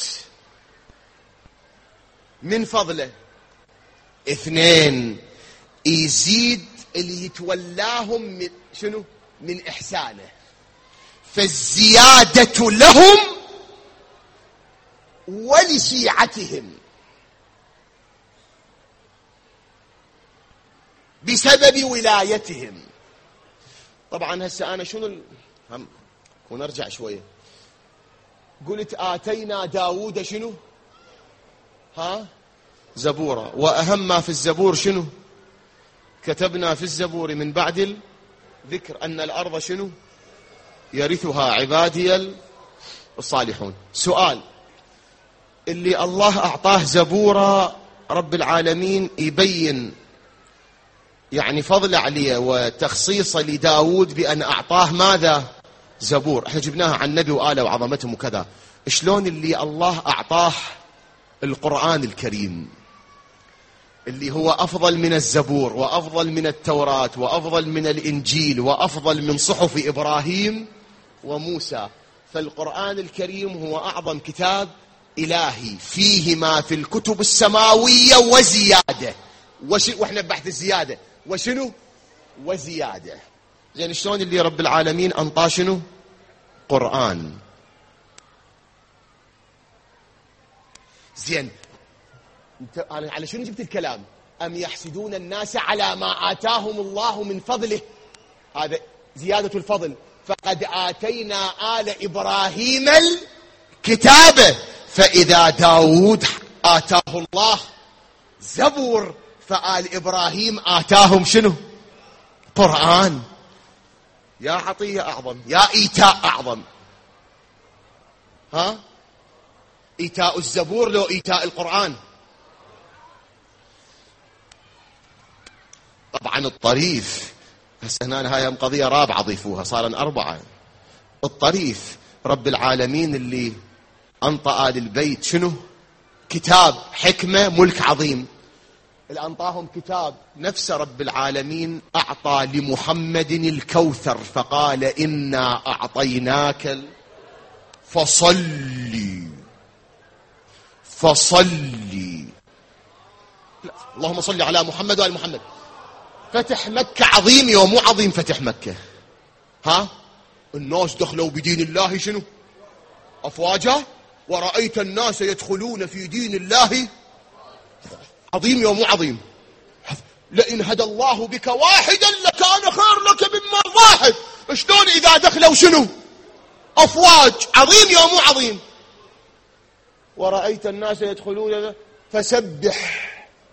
من فضله. اثنين، يزيد اللي يتولاهم من شنو؟ من إحسانه. فالزيادة لهم ولشيعتهم بسبب ولايتهم. طبعا هسه أنا شنو ونرجع شوية. قلت آتينا داود شنو؟ زبورا. وأهم ما في الزبور شنو؟ كتبنا في الزبور من بعد الذكر أن الأرض شنو؟ يرثها عبادي الصالحون. سؤال: اللي الله أعطاه زبورا رب العالمين يبين يعني فضل عليه وتخصيصه لداود بأن أعطاه ماذا؟ زبور. احنا جبناها عن النبي وآله وعظمتهم وكذا. شلون اللي الله أعطاه القرآن الكريم اللي هو أفضل من الزبور وأفضل من التوراة وأفضل من الإنجيل وأفضل من صحف إبراهيم وموسى؟ فالقرآن الكريم هو أعظم كتاب إلهي، فيه ما في الكتب السماوية وزيادة. وإحنا بحث الزيادة وشنو؟ وزيادة. زين، شلون اللي رب العالمين أنطاه شنو؟ قرآن. زين، أنا على شنو جبت الكلام؟ أم يحسدون الناس على ما آتاهم الله من فضله. هذا زيادة الفضل. فقد آتينا آل إبراهيم الكتاب فإذا داود آتاه الله زبور فآل إبراهيم آتاهم شنو؟ قرآن. يا عطية أعظم، يا إيتاء أعظم. إيتاء الزبور لو إيتاء القرآن؟ طبعا الطريف، هسه هنا هاي قضية رابعة ضيفوها، صارن 4. الطريف رب العالمين اللي أنطى آل البيت شنو؟ كتاب، حكمة، ملك عظيم. اللي أنطاهم كتاب. نفس رب العالمين أعطى لمحمد الكوثر فقال إنا أعطيناك فصلي اللهم صل على محمد وآل محمد. فتح مكة عظيم يوم مو عظيم فتح مكة؟ الناس دخلوا بدين الله شنو؟ أفواجا. ورأيت الناس يدخلون في دين الله عظيم يوم مو عظيم؟ لئن هدى الله بك واحدا لكان خير لك مما واحد. شلون إذا دخلوا شنو؟ أفواج. عظيم يوم مو عظيم؟ ورأيت الناس يدخلون. فسبح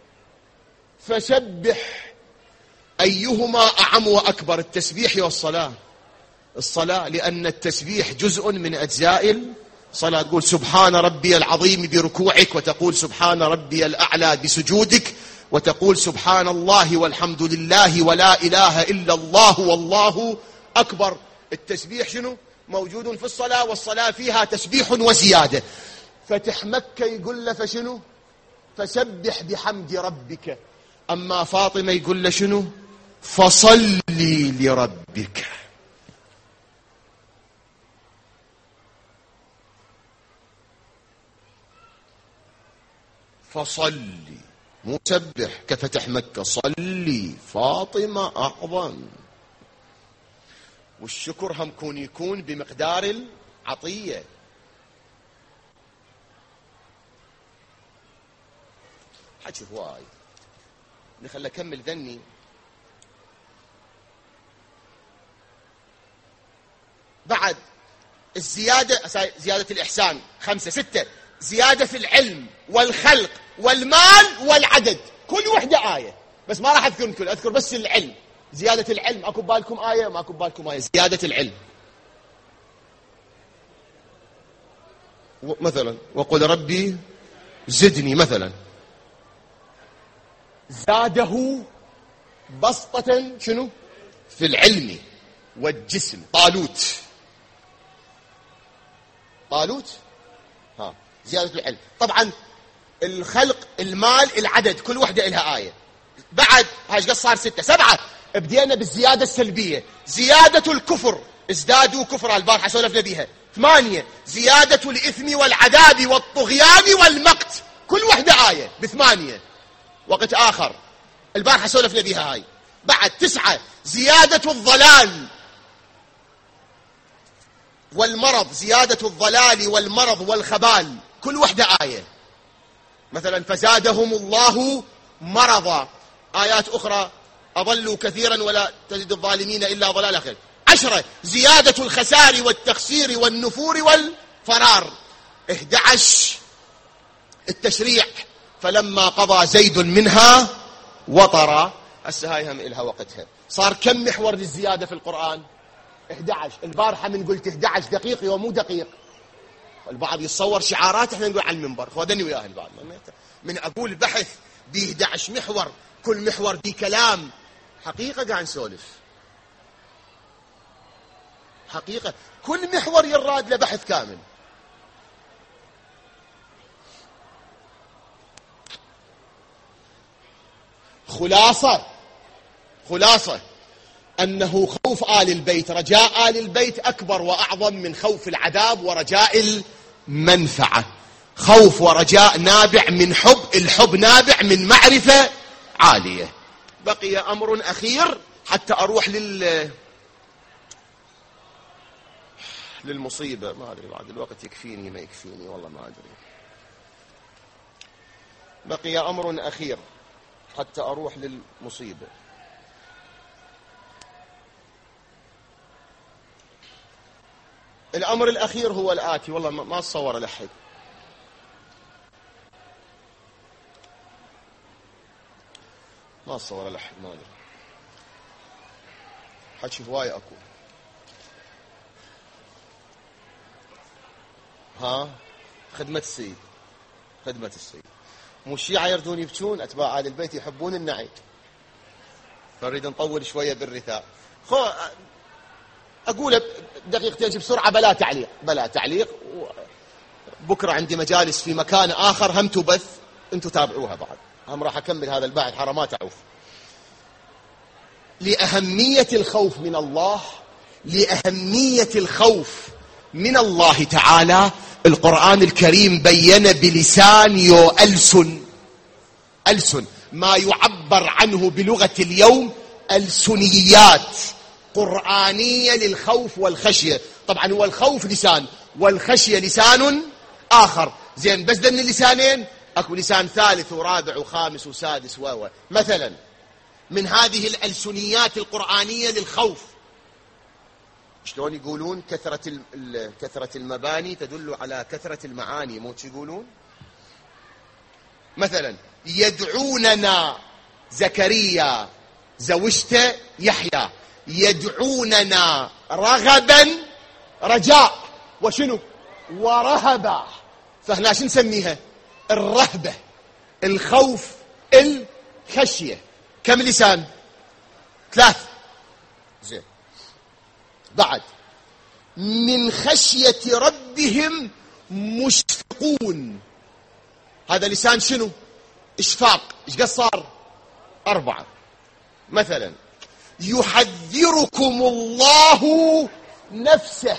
أيهما أعم وأكبر، التسبيح والصلاة؟ الصلاة، لأن التسبيح جزء من أجزاء الصلاة. تقول سبحان ربي العظيم بركوعك، وتقول سبحان ربي الأعلى بسجودك، وتقول سبحان الله والحمد لله ولا إله إلا الله والله أكبر. التسبيح شنو؟ موجود في الصلاة، والصلاة فيها تسبيح وزيادة. فتح مكة يقول له فشنو؟ فسبح بحمد ربك. أما فاطمة يقول له شنو؟ فصلي لربك. فصلي، مو سبح كفتح مكة، صلي. فاطمة أعظم. والشكر هم يكون بمقدار العطية. حكي هواي نخلي أكمل ذني. بعد الزيادة، زيادة الإحسان 5 6، زيادة في العلم والخلق والمال والعدد، كل وحدة آية، بس ما راح أذكر الكل، أذكر بس العلم. زيادة العلم أكو بالكم آية؟ ما أكو بالكم آية. زيادة العلم مثلا وقل ربي زدني مثلا، زاده بسطة شنو في العلم والجسم. طالوت ها زيادة العلم. طبعا الخلق المال العدد كل وحدة إلها آية. بعد هاش قد صار 6 7. بدينا بالزيادة السلبية، زيادة الكفر، ازدادوا كفر البارحة سولفنا بيها. 8 زيادة الإثم والعذاب والطغيان والمقت، كل وحدة آية ب8 وقت آخر البارحة سولفنا بيها هاي. بعد 9 زيادة الضلال والمرض، زيادة الضلال والمرض والخبال، كل وحدة آية. مثلا فزادهم الله مرضا. آيات أخرى أضلوا كثيرا ولا تزد الظالمين إلا ضلال آخر. 10 زيادة الخسار والتخسير والنفور والفرار. 11 التشريع، فلما قضى زيد منها وطرا. هسه هاي هم إلها وقتها. صار كم محور للزيادة في القرآن؟ 11. البارحة من قلت 11 دقيق يوم مو دقيق. البعض يتصور شعارات احنا نقول على المنبر، خذني وياه البعض. من أقول بحث ب 11 محور، كل محور بكلام، حقيقة قاعد نسولف حقيقة، كل محور يراد له بحث كامل. خلاصة أنه خوف آل البيت، رجاء آل البيت أكبر وأعظم من خوف العذاب ورجاء المنفعة. خوف ورجاء نابع من حب، الحب نابع من معرفة عالية. بقي أمر أخير حتى أروح للمصيبة. ما أدري بعد الوقت يكفيني ما يكفيني، والله ما أدري. بقي أمر أخير حتى أروح للمصيبة. الأمر الأخير هو الآتي، والله ما أتصور لحد. ما أتصور لحد، ما أدري، حكي هواي أكو. خدمة السيد مو الشيعة يردون يبكون، أتباع آل البيت يحبون النعي، فنريد نطول شوية بالرثاء. أقول دقيقتين بسرعة بلا تعليق. بكرة عندي مجالس في مكان آخر هم تبث، أنتم تابعوها بعد، هم راح أكمل هذا البحث حرامات أعوف. لأهمية الخوف من الله تعالى، القرآن الكريم بين بلسان ألسن ما يعبر عنه بلغة اليوم ألسنيات قرآنية للخوف والخشية. طبعا هو الخوف لسان والخشية لسان آخر، زين، بس ذن اللسانين أكو لسان ثالث ورابع وخامس وسادس مثلا من هذه الألسنيات القرآنية للخوف. شلون يقولون كثرة المباني تدل على كثرة المعاني، مو يقولون؟ مثلا يدعوننا زكريا زوجته يحيى، يدعوننا رغبا رجاء وشنو ورهبا. فهنا شو نسميها؟ الرهبة، الخوف، الخشية. كم لسان؟ 3. زين. بعد من خشية ربهم مشفقون، هذا لسان شنو؟ إشفاق. إيش قد صار؟ 4. مثلا يحذركم الله نفسه،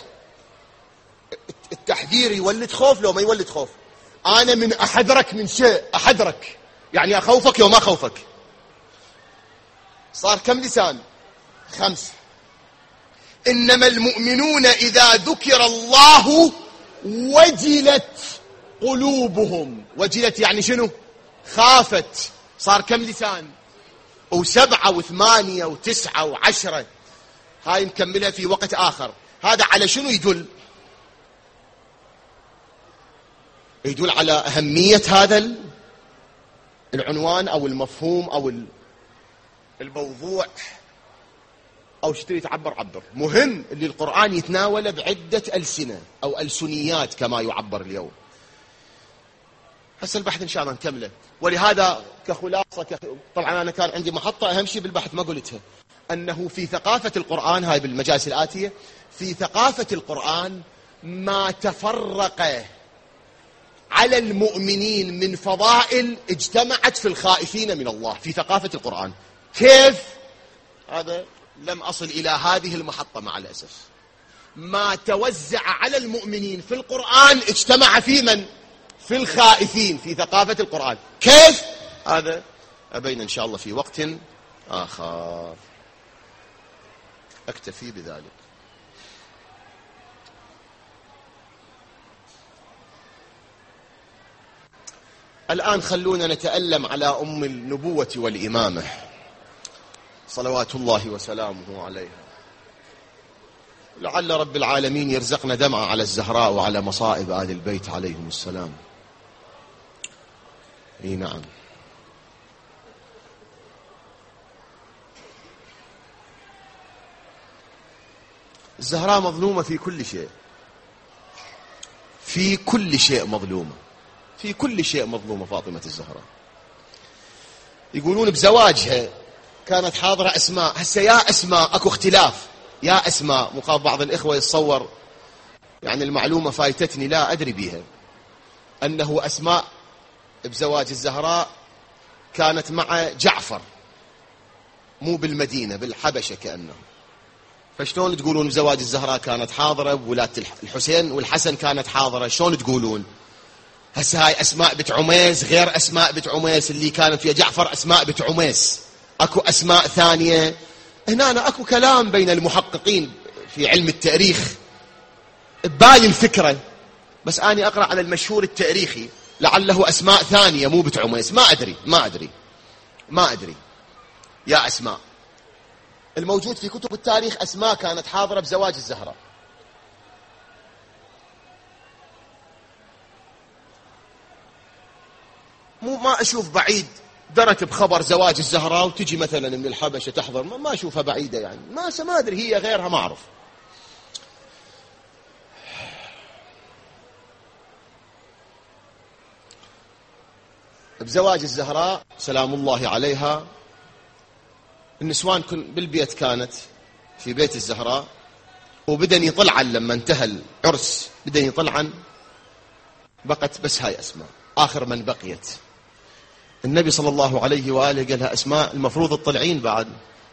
التحذير يولد خوف لو ما يولد خوف؟ أنا من أحذرك من شيء، أحذرك يعني أخوفك يوم ما أخوفك. صار كم لسان؟ 5. إنما المؤمنون إذا ذكر الله وجلت قلوبهم. وجلت يعني شنو؟ خافت. صار كم لسان؟ و7 و8 و9 و10. هاي نكملها في وقت آخر. هذا على شنو يدل؟ يدل على أهمية هذا العنوان أو المفهوم أو الموضوع، أو شتري تعبر عبر. مهم اللي القرآن يتناوله بعدة ألسنة أو ألسنيات كما يعبر اليوم. هسه البحث إن شاء الله نكمله. ولهذا كخلاصة طبعا أنا كان عندي محطة أهم شيء بالبحث ما قلتها، أنه في ثقافة القرآن، هاي بالمجالس الآتية، في ثقافة القرآن ما تفرق على المؤمنين من فضائل اجتمعت في الخائفين من الله. في ثقافة القرآن كيف؟ هذا لم أصل إلى هذه المحطة مع الأسف. ما توزع على المؤمنين في القرآن اجتمع في من؟ في الخائفين في ثقافة القرآن. كيف؟ هذا أبين إن شاء الله في وقت آخر. أكتفي بذلك. الآن خلونا نتألم على أم النبوة والإمامة صلوات الله وسلامه عليها. لعل رب العالمين يرزقنا دمعة على الزهراء وعلى مصائب آل البيت عليهم السلام. اي نعم. الزهراء مظلومة في كل شيء، في كل شيء مظلومة، في كل شيء مظلومة فاطمة الزهراء. يقولون بزواجها كانت حاضرة أسماء. هسه يا أسماء أكو اختلاف، يا أسماء مقابل بعض الإخوة يتصور يعني المعلومة فايتتني لا أدري بها، أنه أسماء بزواج الزهراء كانت مع جعفر، مو بالمدينة، بالحبشة كأنه. فشلون تقولون بزواج الزهراء كانت حاضرة، بولادة الحسين والحسن كانت حاضرة؟ شلون تقولون؟ هسه هاي أسماء بنت عميس غير أسماء بنت عميس اللي كانت في جعفر. أسماء بنت عميس أكو أسماء ثانية. هنا أكو كلام بين المحققين في علم التاريخ ببالي الفكرة، بس أنا أقرأ على المشهور التاريخي لعله أسماء ثانية مو بنت عميس. ما أدري يا أسماء. الموجود في كتب التاريخ أسماء كانت حاضرة بزواج الزهراء. ما أشوف بعيد درت بخبر زواج الزهراء وتجي مثلا من الحبشة تحضر، ما أشوفها بعيدة يعني. ما أدري هي غيرها ما أعرف. بزواج الزهراء سلام الله عليها النسوان بالبيت، كانت في بيت الزهراء، وبدن يطلعن لما انتهى العرس بدن يطلعن. بقت بس هاي أسماء آخر من بقيت. النبي صلى الله عليه وآله قال لها أسماء المفروض تطلعين بعد،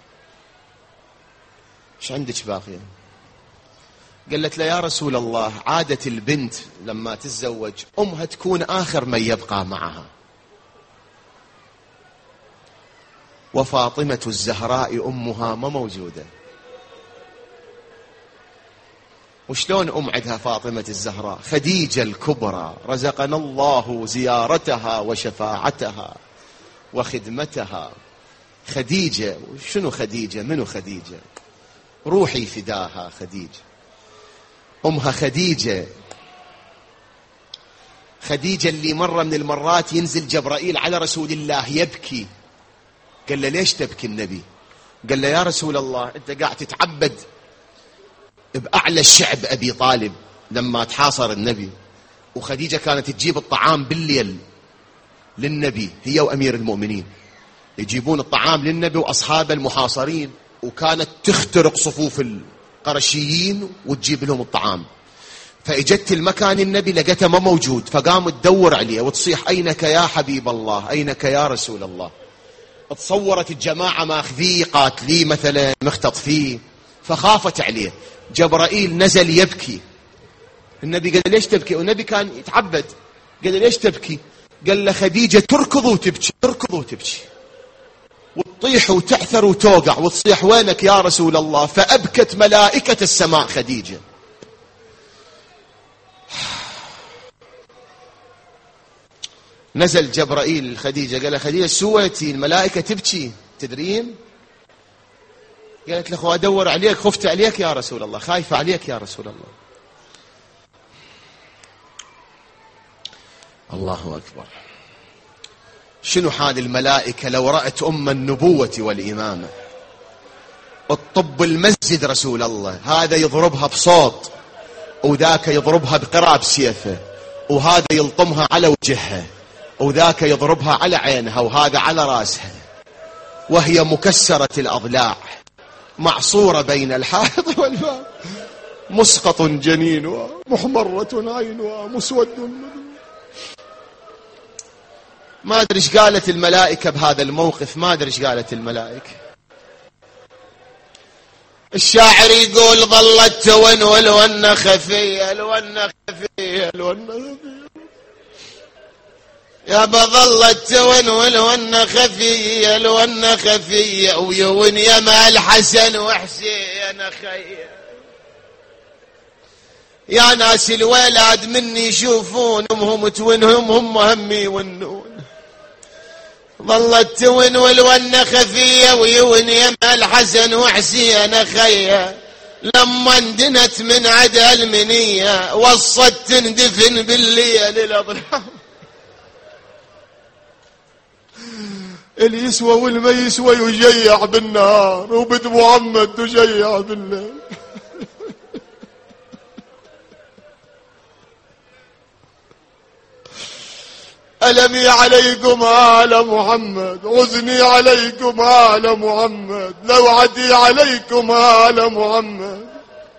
ايش عندك باقية؟ قالت له يا رسول الله عادة البنت لما تتزوج أمها تكون آخر من يبقى معها، وفاطمة الزهراء أمها ما موجودة. وشلون أم عندها فاطمة الزهراء؟ خديجة الكبرى رزقنا الله زيارتها وشفاعتها وخدمتها. خديجة، شنو خديجة؟ منو خديجة؟ روحي فداها خديجة. أمها خديجة اللي مرة من المرات ينزل جبرائيل على رسول الله يبكي. قال له ليش تبكي النبي؟ قال له يا رسول الله أنت قاعد تتعبد بأعلى الشعب أبي طالب لما تحاصر النبي، وخديجة كانت تجيب الطعام بالليل للنبي هي وأمير المؤمنين، يجيبون الطعام للنبي وأصحابه المحاصرين، وكانت تخترق صفوف القرشيين وتجيب لهم الطعام. فإجت المكان النبي لقيته ما موجود، فقامت تدور عليه وتصيح أينك يا حبيب الله، أينك يا رسول الله. تصورت الجماعة ماخذيه قاتليه مثلا مختطفيه، فخافت عليه. جبرائيل نزل يبكي. النبي قال ليش تبكي؟ والنبي كان يتعبد. قال ليش تبكي؟ قال له خديجة تركض وتبكي. وتطيح وتعثر وتوقع وتصيح وينك يا رسول الله؟ فأبكت ملائكة السماء خديجة. نزل جبرائيل خديجة قال خديجة سويتي؟ الملائكة تبكي تدرين؟ قالت له أدور عليك، خفت عليك يا رسول الله، خايفة عليك يا رسول الله. الله أكبر. شنو حال الملائكة لو رأت أم النبوة والإمامة؟ الطب المسجد رسول الله، هذا يضربها بصوت وذاك يضربها بقراب سيفه، وهذا يلطمها على وجهها وذاك يضربها على عينها وهذا على راسها، وهي مكسرة الأضلاع معصورة بين الحائط والباب، مسقط جنينها، محمرة عينها، مسود. ما أدري إيش قالت الملائكة بهذا الموقف، ما أدري إيش قالت الملائكة. الشاعر يقول ظلت تون والونة خفية، الونة خفية، الونة خفية يا بظلت تون والونة خفية، الونة خفية ويون يما الحسن وحسين خير. يا ناس الولاد مني يشوفون امهم تونهم هم هم يونون. ظلت تون والونة خفية ويون يما الحسن وحسين خير. لما اندنت من عدا المنية وصت تندفن بالليل الأضلاع. اللي يسوى والما يسوى يجيع بالنهار وبد محمد تجيع بالليل. ألمي عليكم آل محمد، حزني عليكم آل محمد، لوعتي عليكم آل محمد.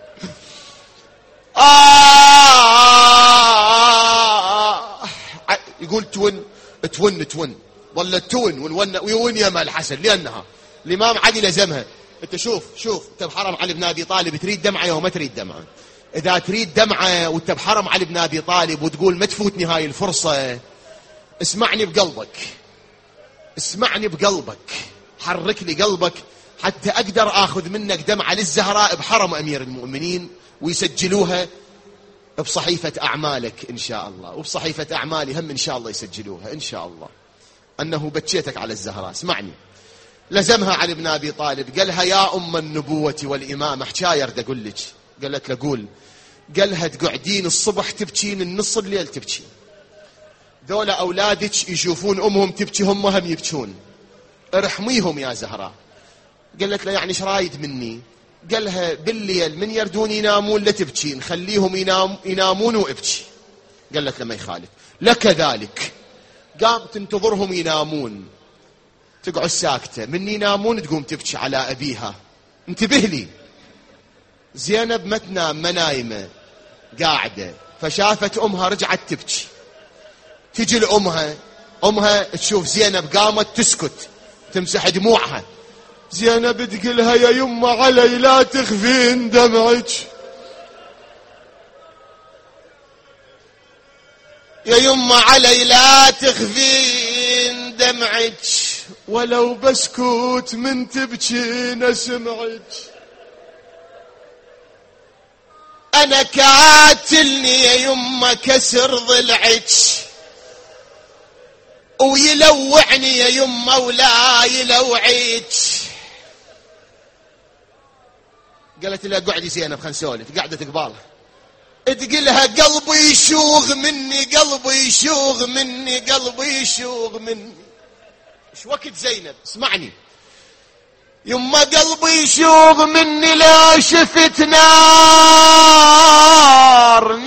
يقول تون ظلت تون ويون يا مال الحسن، لأنها الإمام علي لزمها. أنت شوف أنت بحرم علي بن أبي طالب، تريد دمعة وما تريد دمعة؟ إذا تريد دمعة وأنت بحرم علي بن أبي طالب وتقول ما تفوتني هاي الفرصة، اسمعني بقلبك، اسمعني بقلبك، حرك لي قلبك حتى أقدر أخذ منك دمعة للزهراء بحرم أمير المؤمنين ويسجلوها بصحيفة أعمالك إن شاء الله، وبصحيفة أعمالي هم إن شاء الله يسجلوها إن شاء الله أنه بكيتك على الزهراء. اسمعني. لزمها علي بن أبي طالب، قالها يا أم النبوة والإمامة، حكاية أرد أقول لك. قالت له قول. قالها تقعدين الصبح تبكين، النص الليل تبكين، ذولا أولادك يشوفون أمهم تبكي هم يبكون، ارحميهم يا زهراء. قالت له يعني ايش رايد مني؟ قالها بالليل من يردون ينامون لا تبكين، خليهم ينامون وابكي. قالت له ما يخالف، لك ذلك. قام تنتظرهم ينامون، تقعد ساكتة، من ينامون تقوم تبكي على أبيها. انتبه لي، زينب ما تنام، ما نايمة قاعدة، فشافت أمها رجعت تبكي. تجي لأمها تشوف زينب قامت تسكت تمسح دموعها. زينب تقلها يا يمه علي لا تخفين دمعك، يا يمه علي لا تخفين دمعك، ولو بسكوت من تبكين اسمعك. انا كاتلني يا يمه كسر ضلعك، ويلوعني يا يمه ولا يلوعيك. قالت لها قعدي زينب خلنا نسولف. قعدت قبالها تقلها قلبي يشوغ مني، قلبي يشوغ مني، قلبي يشوغ مني. ايش وقت زينب؟ اسمعني. يما قلبي يشوغ مني لا شفت نار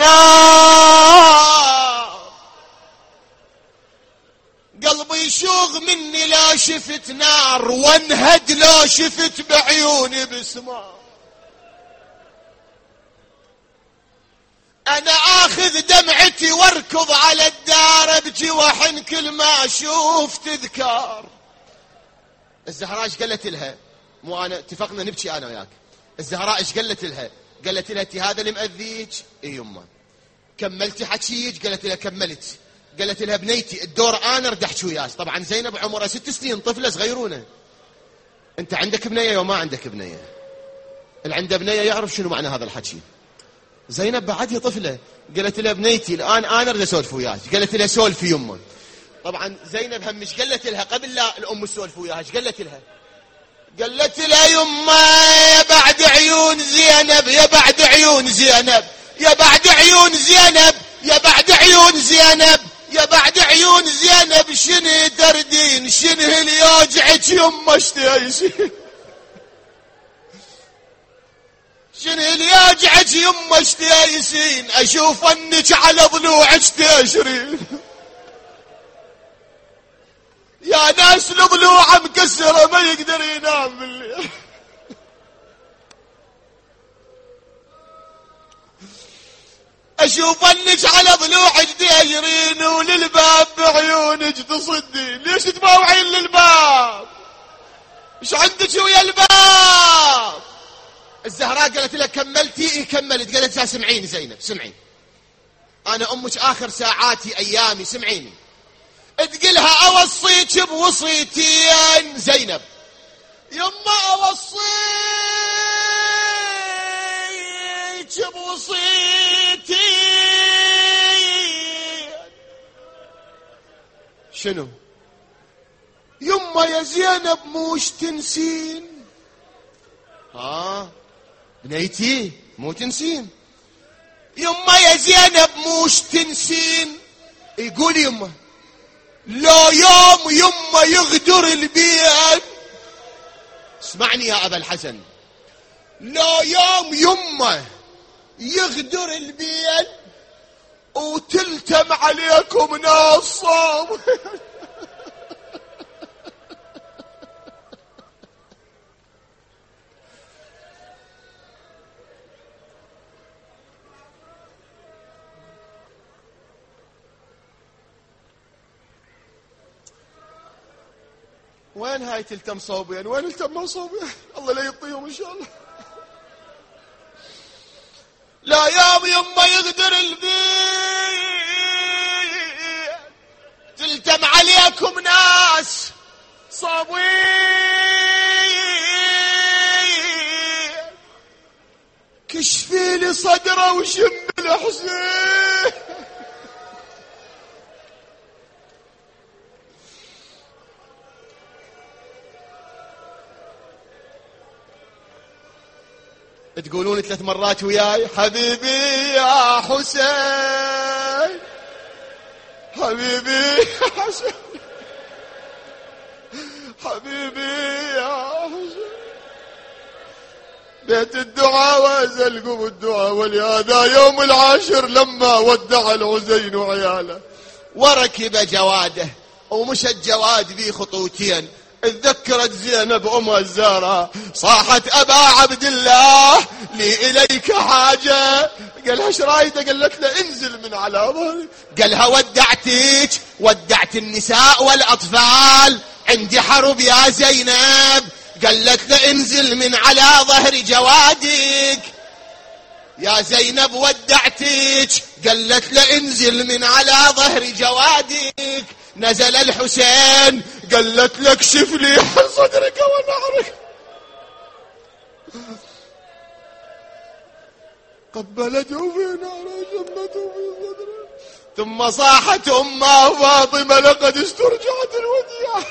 قلبي يشوغ مني لا شفت نار، وانهد لا شفت بعيوني بسمار. انا اخذ دمعتي واركض على الدار ابكي واحن كل ما اشوف تذكار. الزهراء ايش قالت لها؟ مو انا اتفقنا نبكي انا وياك. الزهراء ايش قالت لها؟ قالت لها انت هذا اللي مأذيك؟ اي يمه. كملتي حكيك؟ قالت لها كملت. قالت لها بنيتي الدور انا ارد احكي وياك. طبعا زينب عمرها 6 سنين، طفله صغيرونه. أنت عندك بنية وما عندك بنية. اللي عنده بنية يعرف شنو معنى هذا الحكي. زينب بعد هي طفلة، قالت لها بنيتي الآن أنا أريد أسولف وياك. قالت لها سولفي يمه. طبعا زينب هم مش قالت لها قبل لا الأم تسولف وياها، ايش قالت لها؟ قالت لها يمه يا بعد عيون زينب، يا بعد عيون زينب، يا بعد عيون زينب، يا بعد عيون زينب، يا بعد عيون زينب، شنو تردين، شنو اللي يوجعك يمه اشتيسين، شنو اللي يوجعك يمه اشتيسين، اشوف انك على ضلوعك تشرين. يا ناس الضلوع مكسره ما يقدر ينام بالليل. اشوف انك على ضلوعك تجرين وللباب بعيونك تصدين. ليش تباوعين للباب؟ ايش عندك ويا الباب؟ الزهراء قالت لها كملتي؟ اي كملت. قالت لها سمعيني زينب، سمعيني، انا امك اخر ساعاتي ايامي، سمعيني. تقلها اوصيك بوصيتين زينب. يما اوصيك بوصيتين. شنو؟ يما يا زينب موش تنسين. بنيتي مو تنسين. يما يا زينب موش تنسين. يقول يما لو يوم يما يغدر البيت، اسمعني يا أبا الحسن، لو يوم يما يغدر البيت وتلتم عليكم ناس صوم. وين هاي تلتم صوبين؟ وين التم صوبين؟ الله لا يطيهم ان شاء الله. لا يوم يما يغدر البيت تلتم عليكم ناس صوبين. كشفي لي صدره وشم الحسين. تقولون 3 مرات وياي حبيبي يا حسين، حبيبي يا حسين، حبيبي يا حسين. بيت الدعاء وازلقوا بالدعاء، ولهذا يوم العاشر لما ودع الحسين وعياله وركب جواده ومشى الجواد ذي خطوتين. تذكرت زينب أمها الزهراء صاحت أبا عبد الله لي إليك حاجة. قالها ايش رايده؟ قالت له انزل من على ظهري. قالها ودعتك، ودعت النساء والأطفال، عندي حرب يا زينب. قالت له انزل من على ظهر جوادك يا زينب، ودعتك. قالت له انزل من على ظهر جوادك. نزل الحسين قالت له اكشف لي صدرك ونعرك. قبلته في نعره جمته في صدره. ثم صاحت امها فاطمه لقد استرجعت الوديعه.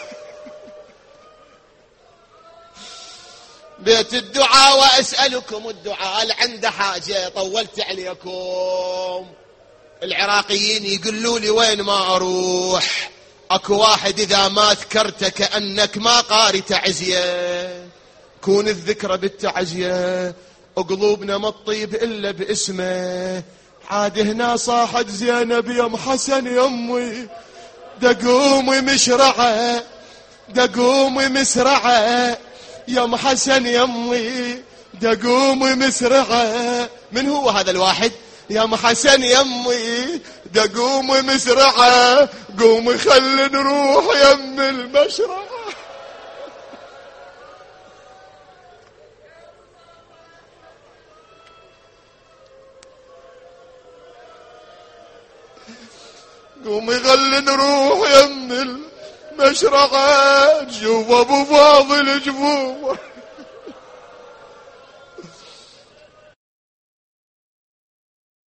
بيت الدعاء واسالكم الدعاء. عنده حاجه طولت عليكم. العراقيين يقولوا لي وين ما اروح اكو واحد اذا ما ذكرته كأنك ما قاري تعزيه. كون الذكرى بالتعزيه قلوبنا ما تطيب الا باسمه. عاد هنا صاحت زينب يم حسن يمي، دقومي مشرعه، دقومي مسرعه يم حسن يمي، دقومي مسرعه. من هو هذا الواحد؟ يا حسن يمي دقومي مسرعه، قومي خلي نروح يم المشرعه. قومي خلي نروح يم مشرقة جوب ابو فاضل جفوفه.